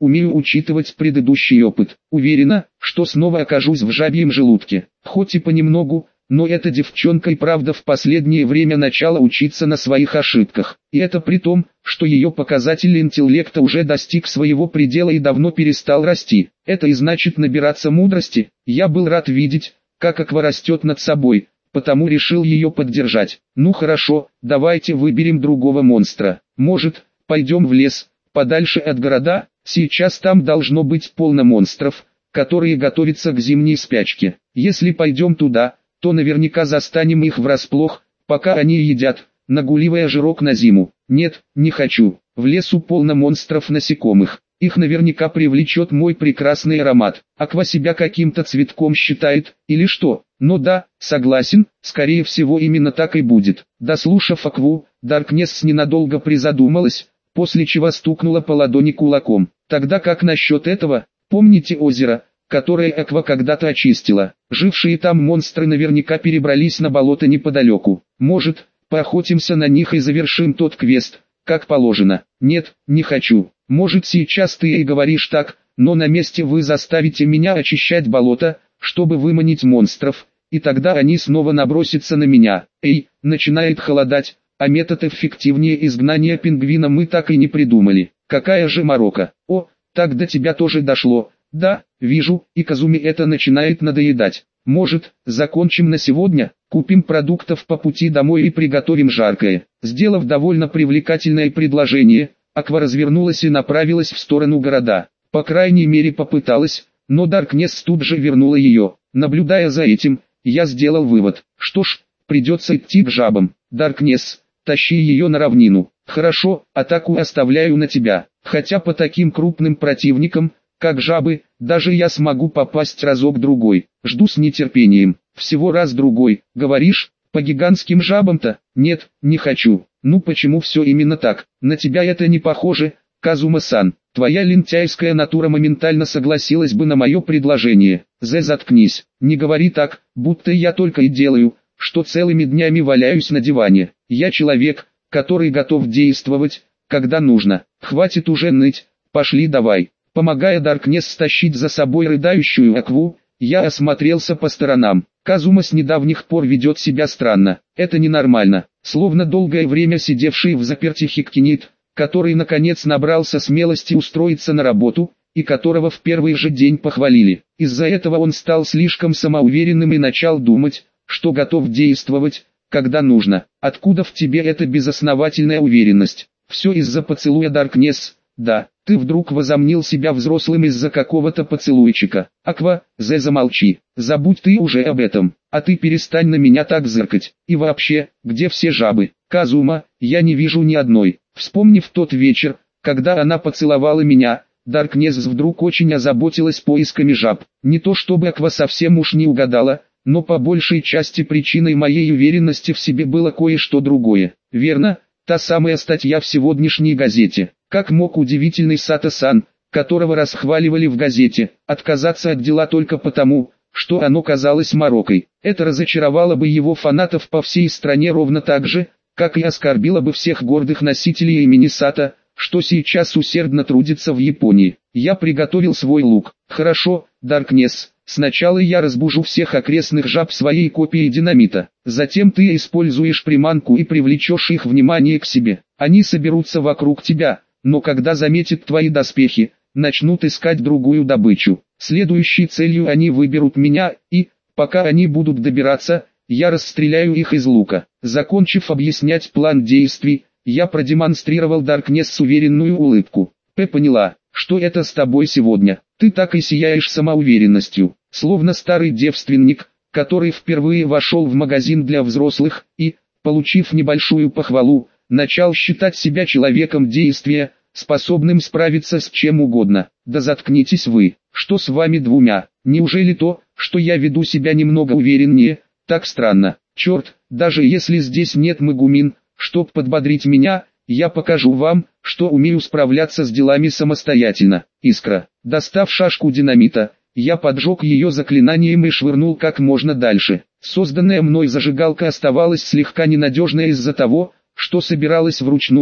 умею учитывать предыдущий опыт. Уверена, что снова окажусь в жабьем желудке. Хоть и понемногу, но эта девчонка и правда в последнее время начала учиться на своих ошибках. И это при том, что ее показатель интеллекта уже достиг своего предела и давно перестал расти. Это и значит набираться мудрости. Я был рад видеть, как Аква растет над собой, потому решил ее поддержать. Ну хорошо, давайте выберем другого монстра. Может, пойдем в лес, подальше от города? Сейчас там должно быть полно монстров, которые готовятся к зимней спячке. Если пойдем туда, то наверняка застанем их врасплох, пока они едят, нагуливая жирок на зиму. Нет, не хочу. В лесу полно монстров-насекомых. Их наверняка привлечет мой прекрасный аромат. Аква себя каким-то цветком считает, или что? Но да, согласен, скорее всего именно так и будет. Дослушав Акву, Даркнесс ненадолго призадумалась, после чего стукнула по ладони кулаком. Тогда как насчет этого? Помните озеро, которое Аква когда-то очистила? Жившие там монстры наверняка перебрались на болото неподалеку. Может, поохотимся на них и завершим тот квест, как положено? Нет, не хочу. Может, сейчас ты и говоришь так, но на месте вы заставите меня очищать болото, чтобы выманить монстров, и тогда они снова набросятся на меня. Эй, начинает холодать, а метод эффективнее изгнания пингвина мы так и не придумали. Какая же морока? О, так до тебя тоже дошло. Да, вижу, и Казуми это начинает надоедать. Может, закончим на сегодня, купим продуктов по пути домой и приготовим жаркое. Сделав довольно привлекательное предложение, Аква развернулась и направилась в сторону города. По крайней мере попыталась, но Даркнесс тут же вернула ее. Наблюдая за этим, я сделал вывод. Что ж, придется идти к жабам. Даркнесс, тащи ее на равнину. Хорошо, атаку оставляю на тебя. Хотя по таким крупным противникам, как жабы, даже я смогу попасть разок-другой. Жду с нетерпением. Всего раз-другой. Говоришь, по гигантским жабам-то? Нет, не хочу. Ну почему все именно так? На тебя это не похоже, Казума-сан. Твоя лентяйская натура моментально согласилась бы на мое предложение. Заткнись. Не говори так, будто я только и делаю, что целыми днями валяюсь на диване. Я человек, который готов действовать, когда нужно. Хватит уже ныть, пошли давай. Помогая Даркнесс стащить за собой рыдающую Акву, я осмотрелся по сторонам. Казума с недавних пор ведет себя странно. Это ненормально. Словно долгое время сидевший в заперти Хиккинит, который наконец набрался смелости устроиться на работу, и которого в первый же день похвалили. Из-за этого он стал слишком самоуверенным и начал думать, что готов действовать, когда нужно. Откуда в тебе эта безосновательная уверенность? Все из-за поцелуя, Даркнесс. Да, ты вдруг возомнил себя взрослым из-за какого-то поцелуйчика. Аква, замолчи. Забудь ты уже об этом. А ты перестань на меня так зыркать. И вообще, где все жабы? Казума, я не вижу ни одной. Вспомнив тот вечер, когда она поцеловала меня, Даркнесс вдруг очень озаботилась поисками жаб. Не то чтобы Аква совсем уж не угадала, но по большей части причиной моей уверенности в себе было кое-что другое. Верно, та самая статья в сегодняшней газете. Как мог удивительный Сато-сан, которого расхваливали в газете, отказаться от дела только потому, что оно казалось морокой? Это разочаровало бы его фанатов по всей стране ровно так же, как и оскорбило бы всех гордых носителей имени Сато, что сейчас усердно трудится в Японии. Я приготовил свой лук. Хорошо, Даркнесс, сначала я разбужу всех окрестных жаб своей копией динамита. Затем ты используешь приманку и привлечешь их внимание к себе. Они соберутся вокруг тебя, но когда заметят твои доспехи, начнут искать другую добычу. Следующей целью они выберут меня, и, пока они будут добираться, я расстреляю их из лука. Закончив объяснять план действий, я продемонстрировал Даркнесс уверенную улыбку. Поняла, что это с тобой сегодня. Ты так и сияешь самоуверенностью, словно старый девственник, который впервые вошел в магазин для взрослых и, получив небольшую похвалу, начал считать себя человеком действия, способным справиться с чем угодно. Да заткнитесь вы, что с вами двумя? Неужели то, что я веду себя немного увереннее, так странно? Черт, даже если здесь нет Мегумин, чтоб подбодрить меня, я покажу вам, что умею справляться с делами самостоятельно. Искра. Достав шашку динамита, я поджег ее заклинанием и швырнул как можно дальше. Созданная мной зажигалка оставалась слегка ненадежной из-за того, что собиралась вручную,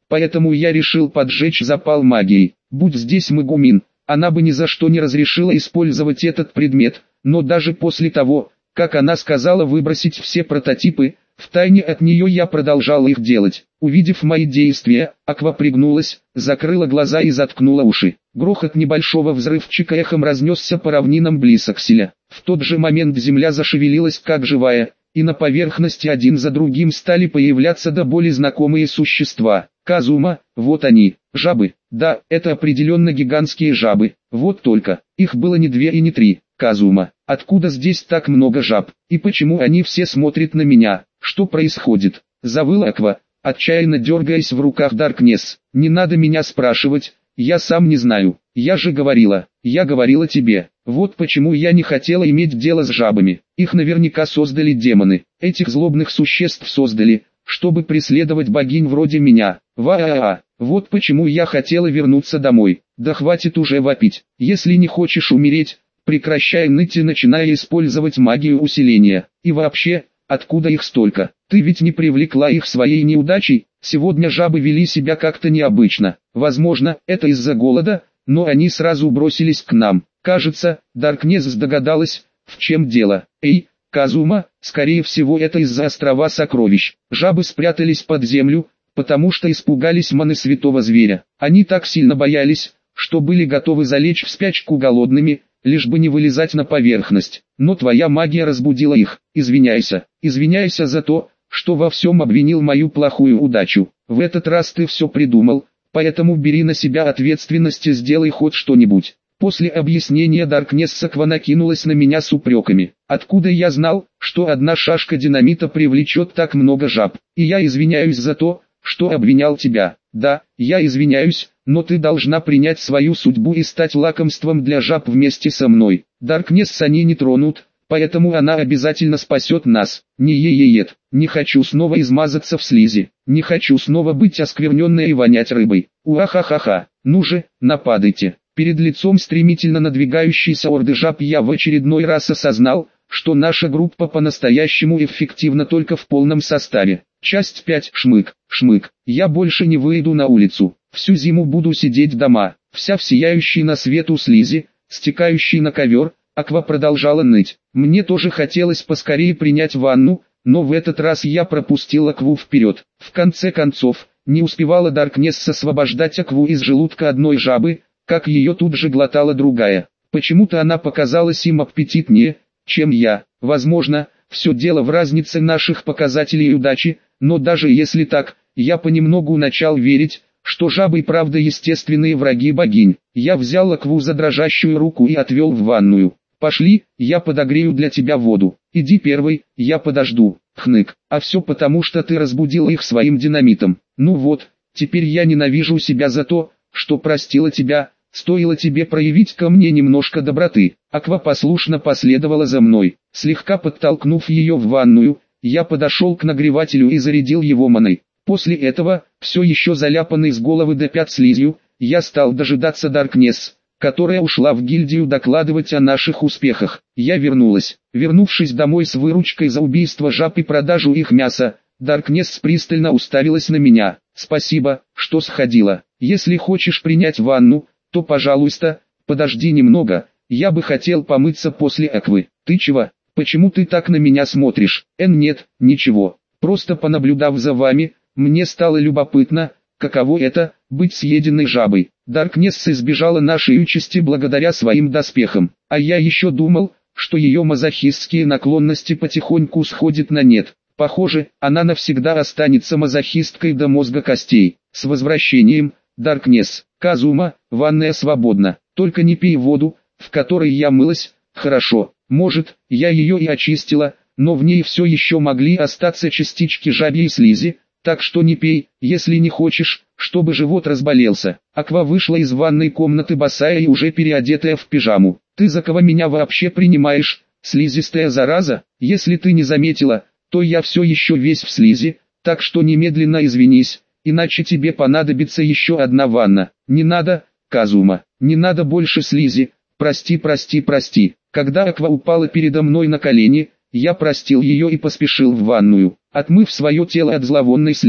Поэтому я решил поджечь запал магией. Будь здесь Магумин, она бы ни за что не разрешила использовать этот предмет, но даже после того, как она сказала выбросить все прототипы, втайне от нее я продолжал их делать. Увидев мои действия, Аква пригнулась, закрыла глаза и заткнула уши. Грохот небольшого взрывчика эхом разнесся по равнинам Блисокселя. В тот же момент земля зашевелилась как живая, и на поверхности один за другим стали появляться до боли знакомые существа. Казума, вот они, жабы. Да, это определенно гигантские жабы. Вот только, их было не 2 и не 3. Казума, откуда здесь так много жаб? И почему они все смотрят на меня? Что происходит? Завыла Аква, отчаянно дергаясь в руках Даркнесс. Не надо меня спрашивать, я сам не знаю. Я говорила тебе. Вот почему я не хотела иметь дело с жабами. Их наверняка создали демоны. Этих злобных существ создали, чтобы преследовать богинь вроде меня. Вот почему я хотела вернуться домой. Да хватит уже вопить. Если не хочешь умереть, прекращай ныть и начинай использовать магию усиления. И вообще, откуда их столько? Ты ведь не привлекла их своей неудачей? Сегодня жабы вели себя как-то необычно. Возможно, это из-за голода, но они сразу бросились к нам. Кажется, Даркнесс догадалась, в чем дело. Эй, Казума, скорее всего это из-за острова сокровищ. Жабы спрятались под землю, потому что испугались маны святого зверя. Они так сильно боялись, что были готовы залечь в спячку голодными, лишь бы не вылезать на поверхность. Но твоя магия разбудила их. Извиняйся за то, что во всем обвинил мою плохую удачу. В этот раз ты все придумал, поэтому бери на себя ответственность и сделай хоть что-нибудь. После объяснения Даркнесс Аква накинулась на меня с упреками. Откуда я знал, что одна шашка динамита привлечет так много жаб? И я извиняюсь за то, что обвинял тебя. Да, я извиняюсь, но ты должна принять свою судьбу и стать лакомством для жаб вместе со мной. Даркнесс они не тронут, поэтому она обязательно спасет нас. Не хочу снова измазаться в слизи. Не хочу снова быть оскверненной и вонять рыбой. Уахахаха. Ну же, нападайте. Перед лицом стремительно надвигающейся орды жаб я в очередной раз осознал, что наша группа по-настоящему эффективна только в полном составе. Часть 5. Шмык. Я больше не выйду на улицу. Всю зиму буду сидеть дома. Вся в сияющей на свету слизи, стекающей на ковер. Аква продолжала ныть. Мне тоже хотелось поскорее принять ванну, но в этот раз я пропустил Акву вперед. В конце концов, не успевала Даркнесс освобождать Акву из желудка одной жабы, как ее тут же глотала другая. Почему-то она показалась им аппетитнее, чем я. Возможно, все дело в разнице наших показателей удачи, но даже если так, я понемногу начал верить, что жабы и правда естественные враги богинь. Я взял Акву за дрожащую руку и отвел в ванную. Пошли, я подогрею для тебя воду. Иди первый, я подожду. Хнык. А все потому, что ты разбудил их своим динамитом. Ну вот, теперь я ненавижу себя за то, что простила тебя. Стоило тебе проявить ко мне немножко доброты. Аква послушно последовала за мной. Слегка подтолкнув ее в ванную, я подошел к нагревателю и зарядил его маной. После этого, все еще заляпанный с головы до пят слизью, я стал дожидаться Даркнесс, которая ушла в гильдию докладывать о наших успехах. Я вернулась. Вернувшись домой с выручкой за убийство жаб и продажу их мяса, Даркнесс пристально уставилась на меня. Спасибо, что сходила. Если хочешь принять ванну, то пожалуйста, подожди немного, я бы хотел помыться после Аквы. Ты чего? Почему ты так на меня смотришь? Нет, ничего. Просто понаблюдав за вами, мне стало любопытно, каково это, быть съеденной жабой. Даркнесс избежала нашей участи благодаря своим доспехам. А я еще думал, что ее мазохистские наклонности потихоньку сходят на нет. Похоже, она навсегда останется мазохисткой до мозга костей. С возвращением, Даркнесс. Казума, ванная свободна. Только не пей воду, в которой я мылась. Хорошо, может, я ее и очистила, но в ней все еще могли остаться частички жабьей слизи, так что не пей, если не хочешь, чтобы живот разболелся. Аква вышла из ванной комнаты босая и уже переодетая в пижаму. Ты за кого меня вообще принимаешь, слизистая зараза? Если ты не заметила, то я все еще весь в слизи, так что немедленно извинись. Иначе тебе понадобится еще одна ванна. Не надо, Казума, не надо больше слизи. Прости. Когда Аква упала передо мной на колени, я простил ее и поспешил в ванную. Отмыв свое тело от зловонной слизи,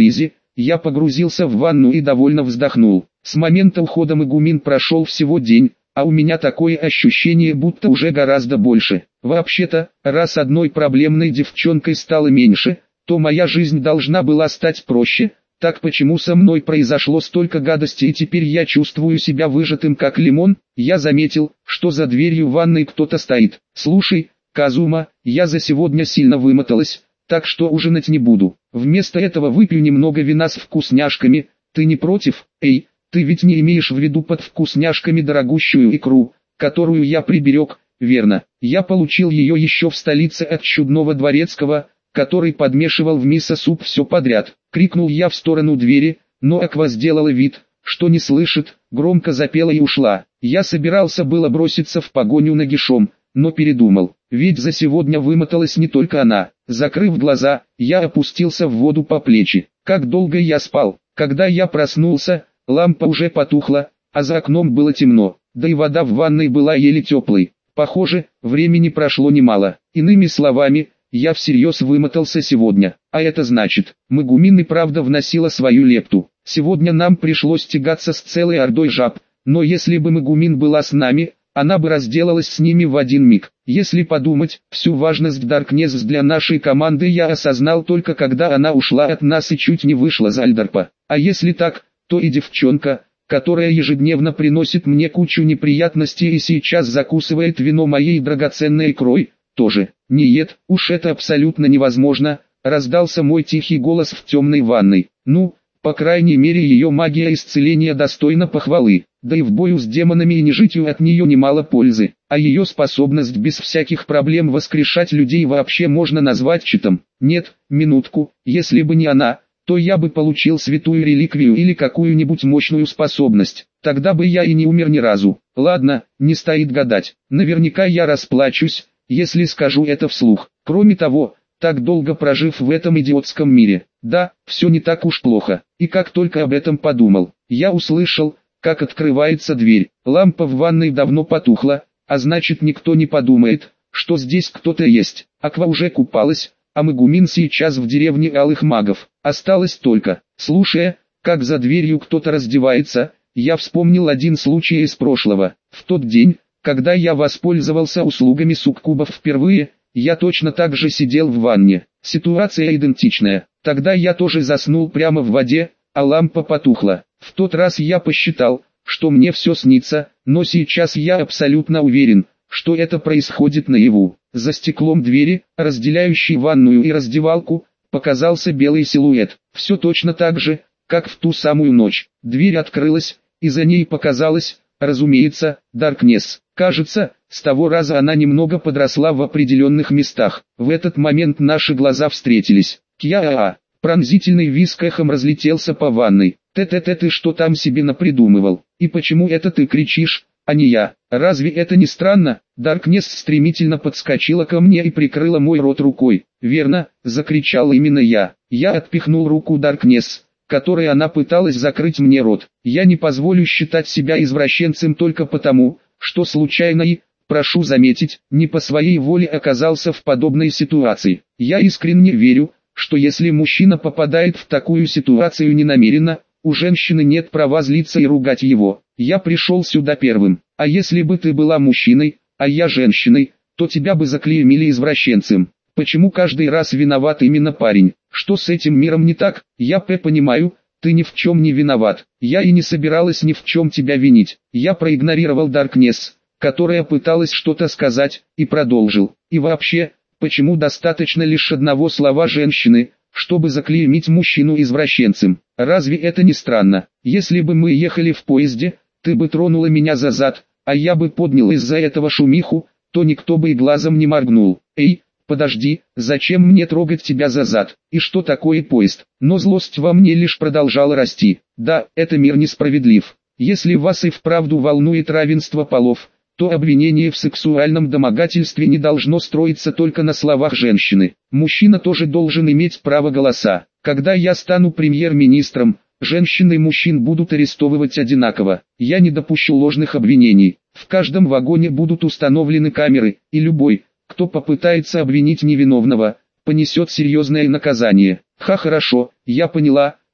я погрузился в ванну и довольно вздохнул. С момента ухода Магумин прошел всего день, а у меня такое ощущение, будто уже гораздо больше. Вообще-то, раз одной проблемной девчонкой стало меньше, то моя жизнь должна была стать проще. Так почему со мной произошло столько гадости и теперь я чувствую себя выжатым как лимон? Я заметил, что за дверью ванной кто-то стоит. Слушай, Казума, я за сегодня сильно вымоталась, так что ужинать не буду. Вместо этого выпью немного вина с вкусняшками. Ты не против? Эй, ты ведь не имеешь в виду под вкусняшками дорогущую икру, которую я приберег, верно? Я получил ее еще в столице от чудного дворецкого, который подмешивал в мисо-суп все подряд. Крикнул я в сторону двери, но Аква сделала вид, что не слышит, громко запела и ушла. Я собирался было броситься в погоню нагишом, но передумал, ведь за сегодня вымоталась не только она. Закрыв глаза, я опустился в воду по плечи. Как долго я спал? Когда я проснулся, лампа уже потухла, а за окном было темно, да и вода в ванной была еле теплой. Похоже, времени прошло немало. Иными словами, я всерьез вымотался сегодня, а это значит, Магумин и правда вносила свою лепту. Сегодня нам пришлось тягаться с целой ордой жаб, но если бы Магумин была с нами, она бы разделалась с ними в один миг. Если подумать, всю важность Даркнесс для нашей команды я осознал только когда она ушла от нас и чуть не вышла за Альдарпа. А если так, то и девчонка, которая ежедневно приносит мне кучу неприятностей и сейчас закусывает вино моей драгоценной икрой, тоже. Нет, уж это абсолютно невозможно, раздался мой тихий голос в темной ванной. Ну, по крайней мере ее магия исцеления достойна похвалы, да и в бою с демонами и нежитью от нее немало пользы, а ее способность без всяких проблем воскрешать людей вообще можно назвать читом. Нет, минутку, если бы не она, то я бы получил святую реликвию или какую-нибудь мощную способность, тогда бы я и не умер ни разу. Ладно, не стоит гадать, наверняка я расплачусь, если скажу это вслух. Кроме того, так долго прожив в этом идиотском мире, да, все не так уж плохо. И как только об этом подумал, я услышал, как открывается дверь. Лампа в ванной давно потухла, а значит никто не подумает, что здесь кто-то есть. Аква уже купалась, а Магумин сейчас в деревне Алых Магов. Осталось только, слушая, как за дверью кто-то раздевается, я вспомнил один случай из прошлого. В тот день, когда я воспользовался услугами суккубов впервые, я точно так же сидел в ванне. Ситуация идентичная. Тогда я тоже заснул прямо в воде, а лампа потухла. В тот раз я посчитал, что мне все снится, но сейчас я абсолютно уверен, что это происходит наяву. За стеклом двери, разделяющей ванную и раздевалку, показался белый силуэт. Все точно так же, как в ту самую ночь. Дверь открылась, и за ней показалась, разумеется, Даркнесс. Кажется, с того раза она немного подросла в определенных местах. В этот момент наши глаза встретились. Кья-а-а! Пронзительный визг эхом разлетелся по ванной. Ты что там себе напридумывал? И почему это ты кричишь, а не я? Разве это не странно? Даркнесс стремительно подскочила ко мне и прикрыла мой рот рукой. Верно, закричал именно я. Я отпихнул руку Даркнесс, которой она пыталась закрыть мне рот. Я не позволю считать себя извращенцем только потому, что случайно и, прошу заметить, не по своей воле оказался в подобной ситуации. Я искренне верю, что если мужчина попадает в такую ситуацию ненамеренно, у женщины нет права злиться и ругать его. Я пришел сюда первым. А если бы ты была мужчиной, а я женщиной, то тебя бы заклеймили извращенцем. Почему каждый раз виноват именно парень? Что с этим миром не так? Я понимаю, ты ни в чем не виноват. Я и не собиралась ни в чем тебя винить. Я проигнорировал Даркнесс, которая пыталась что-то сказать, и продолжил. И вообще, почему достаточно лишь одного слова женщины, чтобы заклеймить мужчину извращенцем? Разве это не странно? Если бы мы ехали в поезде, ты бы тронула меня за зад, а я бы поднял из-за этого шумиху, то никто бы и глазом не моргнул. Эй, подожди, зачем мне трогать тебя за зад? И что такое поезд? Но злость во мне лишь продолжала расти. Да, это мир несправедлив. Если вас и вправду волнует равенство полов, то обвинение в сексуальном домогательстве не должно строиться только на словах женщины. Мужчина тоже должен иметь право голоса. Когда я стану премьер-министром, женщин и мужчин будут арестовывать одинаково. Я не допущу ложных обвинений. В каждом вагоне будут установлены камеры, и любой, кто попытается обвинить невиновного, понесет серьезное наказание. Хорошо, я поняла,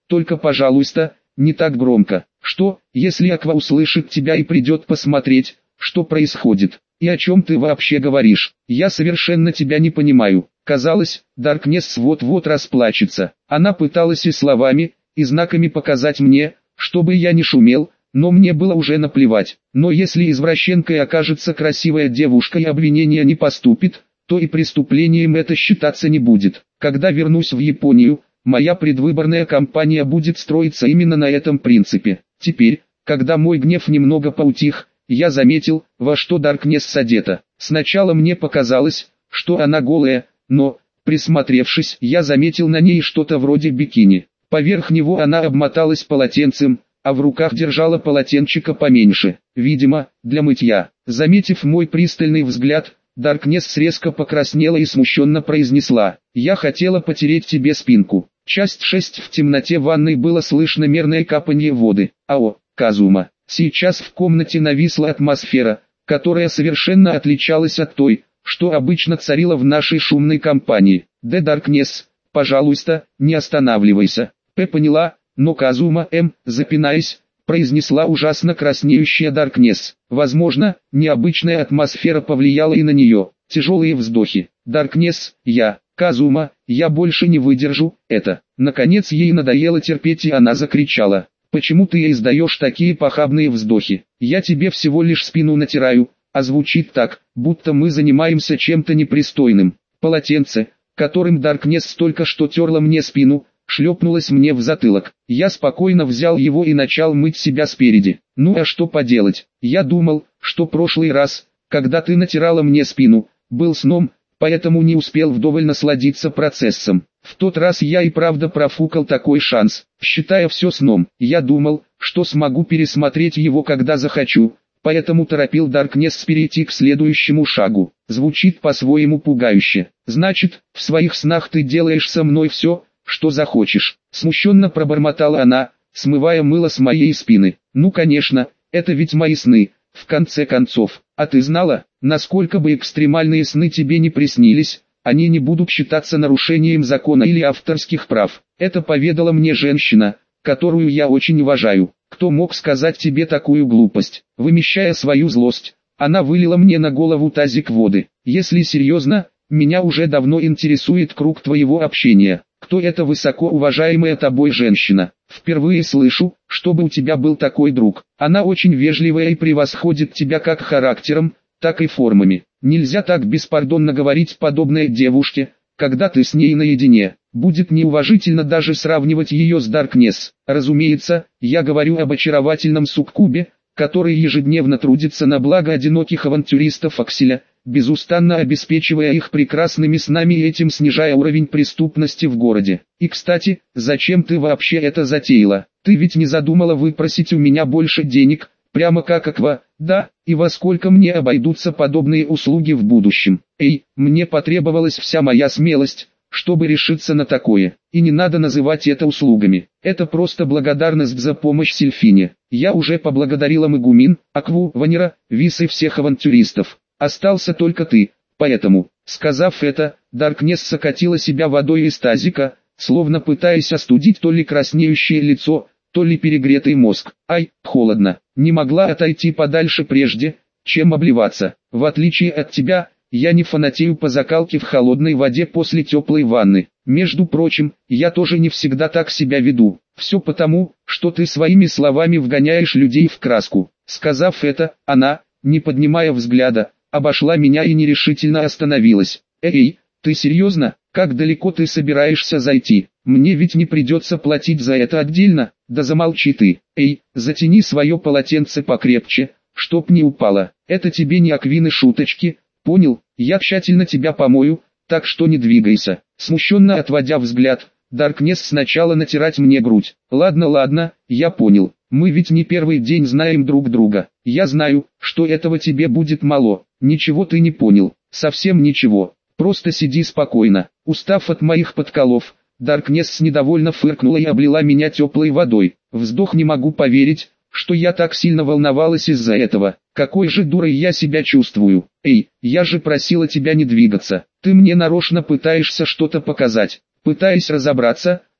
только пожалуйста, не так громко. Что, если Аква услышит тебя и придет посмотреть, что происходит? И о чем ты вообще говоришь? Я совершенно тебя не понимаю. Казалось, Даркнесс вот-вот расплачется. Она пыталась и словами, и знаками показать мне, чтобы я не шумел, но мне было уже наплевать. Но если извращенкой окажется красивая девушка и обвинения не поступит, то и преступлением это считаться не будет. Когда вернусь в Японию, моя предвыборная кампания будет строиться именно на этом принципе. Теперь, когда мой гнев немного поутих, я заметил, во что Даркнесс одета. Сначала мне показалось, что она голая, но, присмотревшись, я заметил на ней что-то вроде бикини. Поверх него она обмоталась полотенцем, а в руках держала полотенчика поменьше, видимо, для мытья. Заметив мой пристальный взгляд, Даркнесс резко покраснела и смущенно произнесла: «Я хотела потереть тебе спинку». Часть 6. В темноте ванной было слышно мерное капанье воды. «Ао, Казума». Сейчас в комнате нависла атмосфера, которая совершенно отличалась от той, что обычно царила в нашей шумной компании. Даркнесс, пожалуйста, не останавливайся. Поняла, но Казума запинаясь, произнесла ужасно краснеющая Даркнесс. Возможно, необычная атмосфера повлияла и на нее. Тяжелые вздохи. Даркнесс, Казума, я больше не выдержу это. Наконец ей надоело терпеть и она закричала: «Почему ты издаешь такие похабные вздохи? Я тебе всего лишь спину натираю», а звучит так, будто мы занимаемся чем-то непристойным. Полотенце, которым Даркнесс только что терла мне спину, шлепнулось мне в затылок. Я спокойно взял его и начал мыть себя спереди. Ну а что поделать? Я думал, что прошлый раз, когда ты натирала мне спину, был сном, поэтому не успел вдоволь насладиться процессом. В тот раз я и правда профукал такой шанс, считая все сном. Я думал, что смогу пересмотреть его когда захочу, поэтому торопил Даркнесс перейти к следующему шагу. Звучит по-своему пугающе. Значит, в своих снах ты делаешь со мной все, что захочешь. Смущенно пробормотала она, смывая мыло с моей спины. Ну конечно, это ведь мои сны, в конце концов. А ты знала, насколько бы экстремальные сны тебе не приснились, они не будут считаться нарушением закона или авторских прав. Это поведала мне женщина, которую я очень уважаю. Кто мог сказать тебе такую глупость? Вымещая свою злость, она вылила мне на голову тазик воды. Если серьезно, меня уже давно интересует круг твоего общения. Кто эта высоко уважаемая тобой женщина? Впервые слышу, чтобы у тебя был такой друг. Она очень вежливая и превосходит тебя как характером, так и формами. Нельзя так беспардонно говорить подобное девушке, когда ты с ней наедине. Будет неуважительно даже сравнивать ее с Даркнесс. Разумеется, я говорю об очаровательном суккубе, который ежедневно трудится на благо одиноких авантюристов Акселя, безустанно обеспечивая их прекрасными снами и этим снижая уровень преступности в городе. И кстати, зачем ты вообще это затеяла? Ты ведь не задумала выпросить у меня больше денег, прямо как Аква, да? И во сколько мне обойдутся подобные услуги в будущем? Мне потребовалась вся моя смелость, чтобы решиться на такое. И не надо называть это услугами. Это просто благодарность за помощь Сильфине. Я уже поблагодарила Мегумин, Акву, Ванера, Вис и всех авантюристов. Остался только ты. Поэтому, сказав это, Даркнесс сокатила себя водой из тазика, словно пытаясь остудить то ли краснеющее лицо, то ли перегретый мозг. Ай, холодно. Не могла отойти подальше прежде, чем обливаться. В отличие от тебя, я не фанатею по закалке в холодной воде после теплой ванны. Между прочим, я тоже не всегда так себя веду. Все потому, что ты своими словами вгоняешь людей в краску. Сказав это, она, не поднимая взгляда, обошла меня и нерешительно остановилась. Ты серьезно? Как далеко ты собираешься зайти? Мне ведь не придется платить за это отдельно. Да замолчи ты. Затяни свое полотенце покрепче, чтоб не упало. Это тебе не Аквины шуточки. Понял, я тщательно тебя помою, так что не двигайся. Смущенно отводя взгляд, Даркнесс сначала натирать мне грудь. Ладно, я понял. Мы ведь не первый день знаем друг друга. Я знаю, что этого тебе будет мало. Ничего ты не понял. Совсем ничего. Просто сиди спокойно. Устав от моих подколов, Даркнесс недовольно фыркнула и облила меня теплой водой. Вздох, не могу поверить, что я так сильно волновалась из-за этого. Какой же дурой я себя чувствую. Я же просила тебя не двигаться. Ты мне нарочно пытаешься что-то показать. Пытаясь разобраться,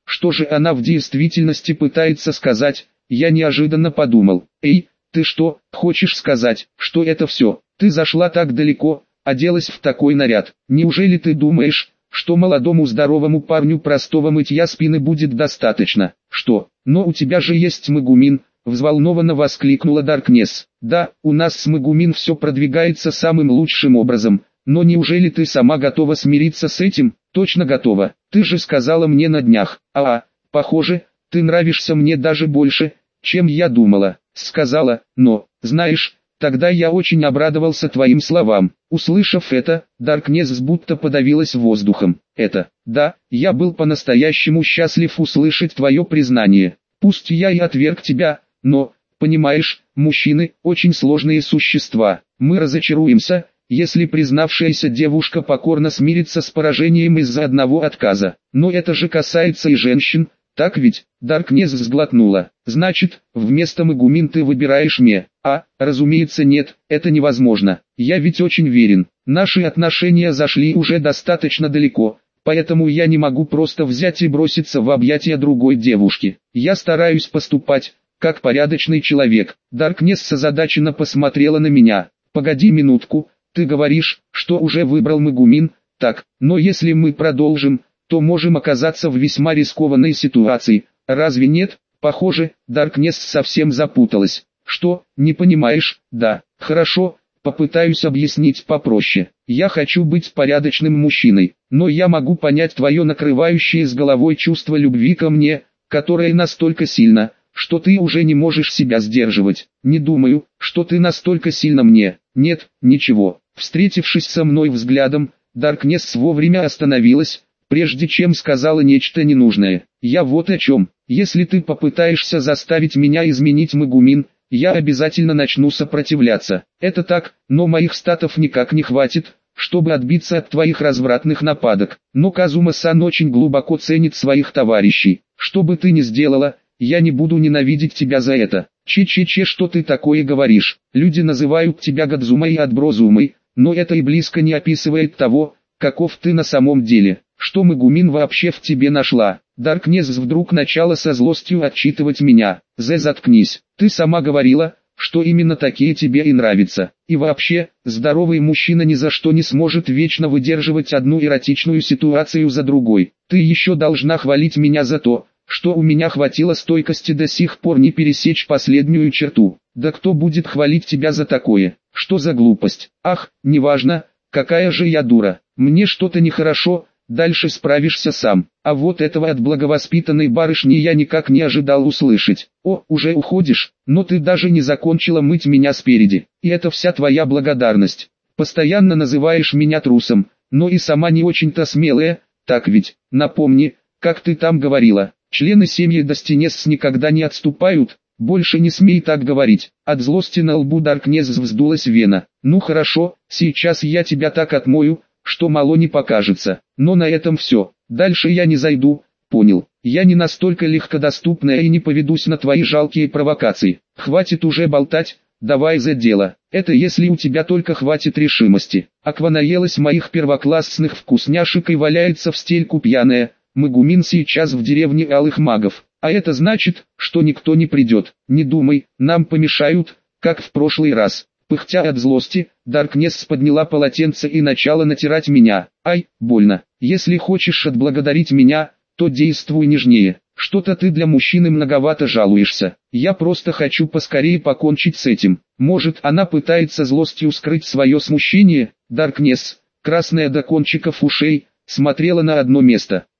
что же она в действительности пытается сказать, я неожиданно подумал. Эй, ты что, хочешь сказать, что это все? Ты зашла так далеко, оделась в такой наряд. Неужели ты думаешь, что молодому здоровому парню простого мытья спины будет достаточно? Что? Но у тебя же есть Мегумин, взволнованно воскликнула Даркнесс. Да, у нас с Мегумин все продвигается самым лучшим образом, но неужели ты сама готова смириться с этим? Точно готова. Ты же сказала мне на днях. Похоже, ты нравишься мне даже больше, чем я думала. Сказала, но, знаешь, тогда я очень обрадовался твоим словам. Услышав это, Даркнесс будто подавилась воздухом. Да, я был по-настоящему счастлив услышать твое признание. Пусть я и отверг тебя, но, понимаешь, мужчины – очень сложные существа. Мы разочаруемся, если признавшаяся девушка покорно смирится с поражением из-за одного отказа. Но это же касается и женщин, так ведь? Даркнесс сглотнула. Значит, вместо Мегумин ты выбираешь Ме? Разумеется нет, это невозможно. Я ведь очень верен. Наши отношения зашли уже достаточно далеко, поэтому я не могу просто взять и броситься в объятия другой девушки. Я стараюсь поступать, как порядочный человек. Даркнесс озадаченно посмотрела на меня. Погоди минутку. Ты говоришь, что уже выбрал Мегумин, так, но если мы продолжим, то можем оказаться в весьма рискованной ситуации, разве нет? Похоже, Даркнесс совсем запуталась. Что, не понимаешь? Да, хорошо, попытаюсь объяснить попроще. Я хочу быть порядочным мужчиной, но я могу понять твое накрывающее с головой чувство любви ко мне, которое настолько сильно, что ты уже не можешь себя сдерживать. Не думаю, что ты настолько сильно мне. Нет, ничего. Встретившись со мной взглядом, Даркнесс вовремя остановилась, прежде чем сказала нечто ненужное. Я вот о чем. Если ты попытаешься заставить меня изменить Мегумин, я обязательно начну сопротивляться. Это так, но моих статов никак не хватит, чтобы отбиться от твоих развратных нападок. Но Казума-сан очень глубоко ценит своих товарищей. Что бы ты ни сделала, я не буду ненавидеть тебя за это. Че-че-че, что ты такое говоришь? Люди называют тебя Гадзумой и Отброзумой, но это и близко не описывает того, каков ты на самом деле. Что Мегумин вообще в тебе нашла? Даркнесс вдруг начала со злостью отчитывать меня. Заткнись. Ты сама говорила, что именно такие тебе и нравятся. И вообще, здоровый мужчина ни за что не сможет вечно выдерживать одну эротичную ситуацию за другой. Ты еще должна хвалить меня за то, что у меня хватило стойкости до сих пор не пересечь последнюю черту. Да кто будет хвалить тебя за такое? Что за глупость? Ах, неважно, какая же я дура. Мне что-то нехорошо, дальше справишься сам. А вот этого от благовоспитанной барышни я никак не ожидал услышать. О, уже уходишь? Но ты даже не закончила мыть меня спереди. И это вся твоя благодарность. Постоянно называешь меня трусом, но и сама не очень-то смелая, так ведь? Напомни, как ты там говорила. Члены семьи Достинесс никогда не отступают, больше не смей так говорить. От злости на лбу Даркнесс вздулась вена. Ну хорошо, сейчас я тебя так отмою, что мало не покажется. Но на этом все, дальше я не зайду, понял? Я не настолько легкодоступная и не поведусь на твои жалкие провокации. Хватит уже болтать, давай за дело. Это если у тебя только хватит решимости. Аква наелась моих первоклассных вкусняшек и валяется в стельку пьяная. Мегумин сейчас в деревне Алых Магов, а это значит, что никто не придет. Не думай, нам помешают, как в прошлый раз. Пыхтя от злости, Даркнесс подняла полотенце и начала натирать меня. Ай, больно. Если хочешь отблагодарить меня, то действуй нежнее. Что-то ты для мужчины многовато жалуешься. Я просто хочу поскорее покончить с этим. Может, она пытается злостью скрыть свое смущение? Даркнесс, красная до кончиков ушей, смотрела на одно место.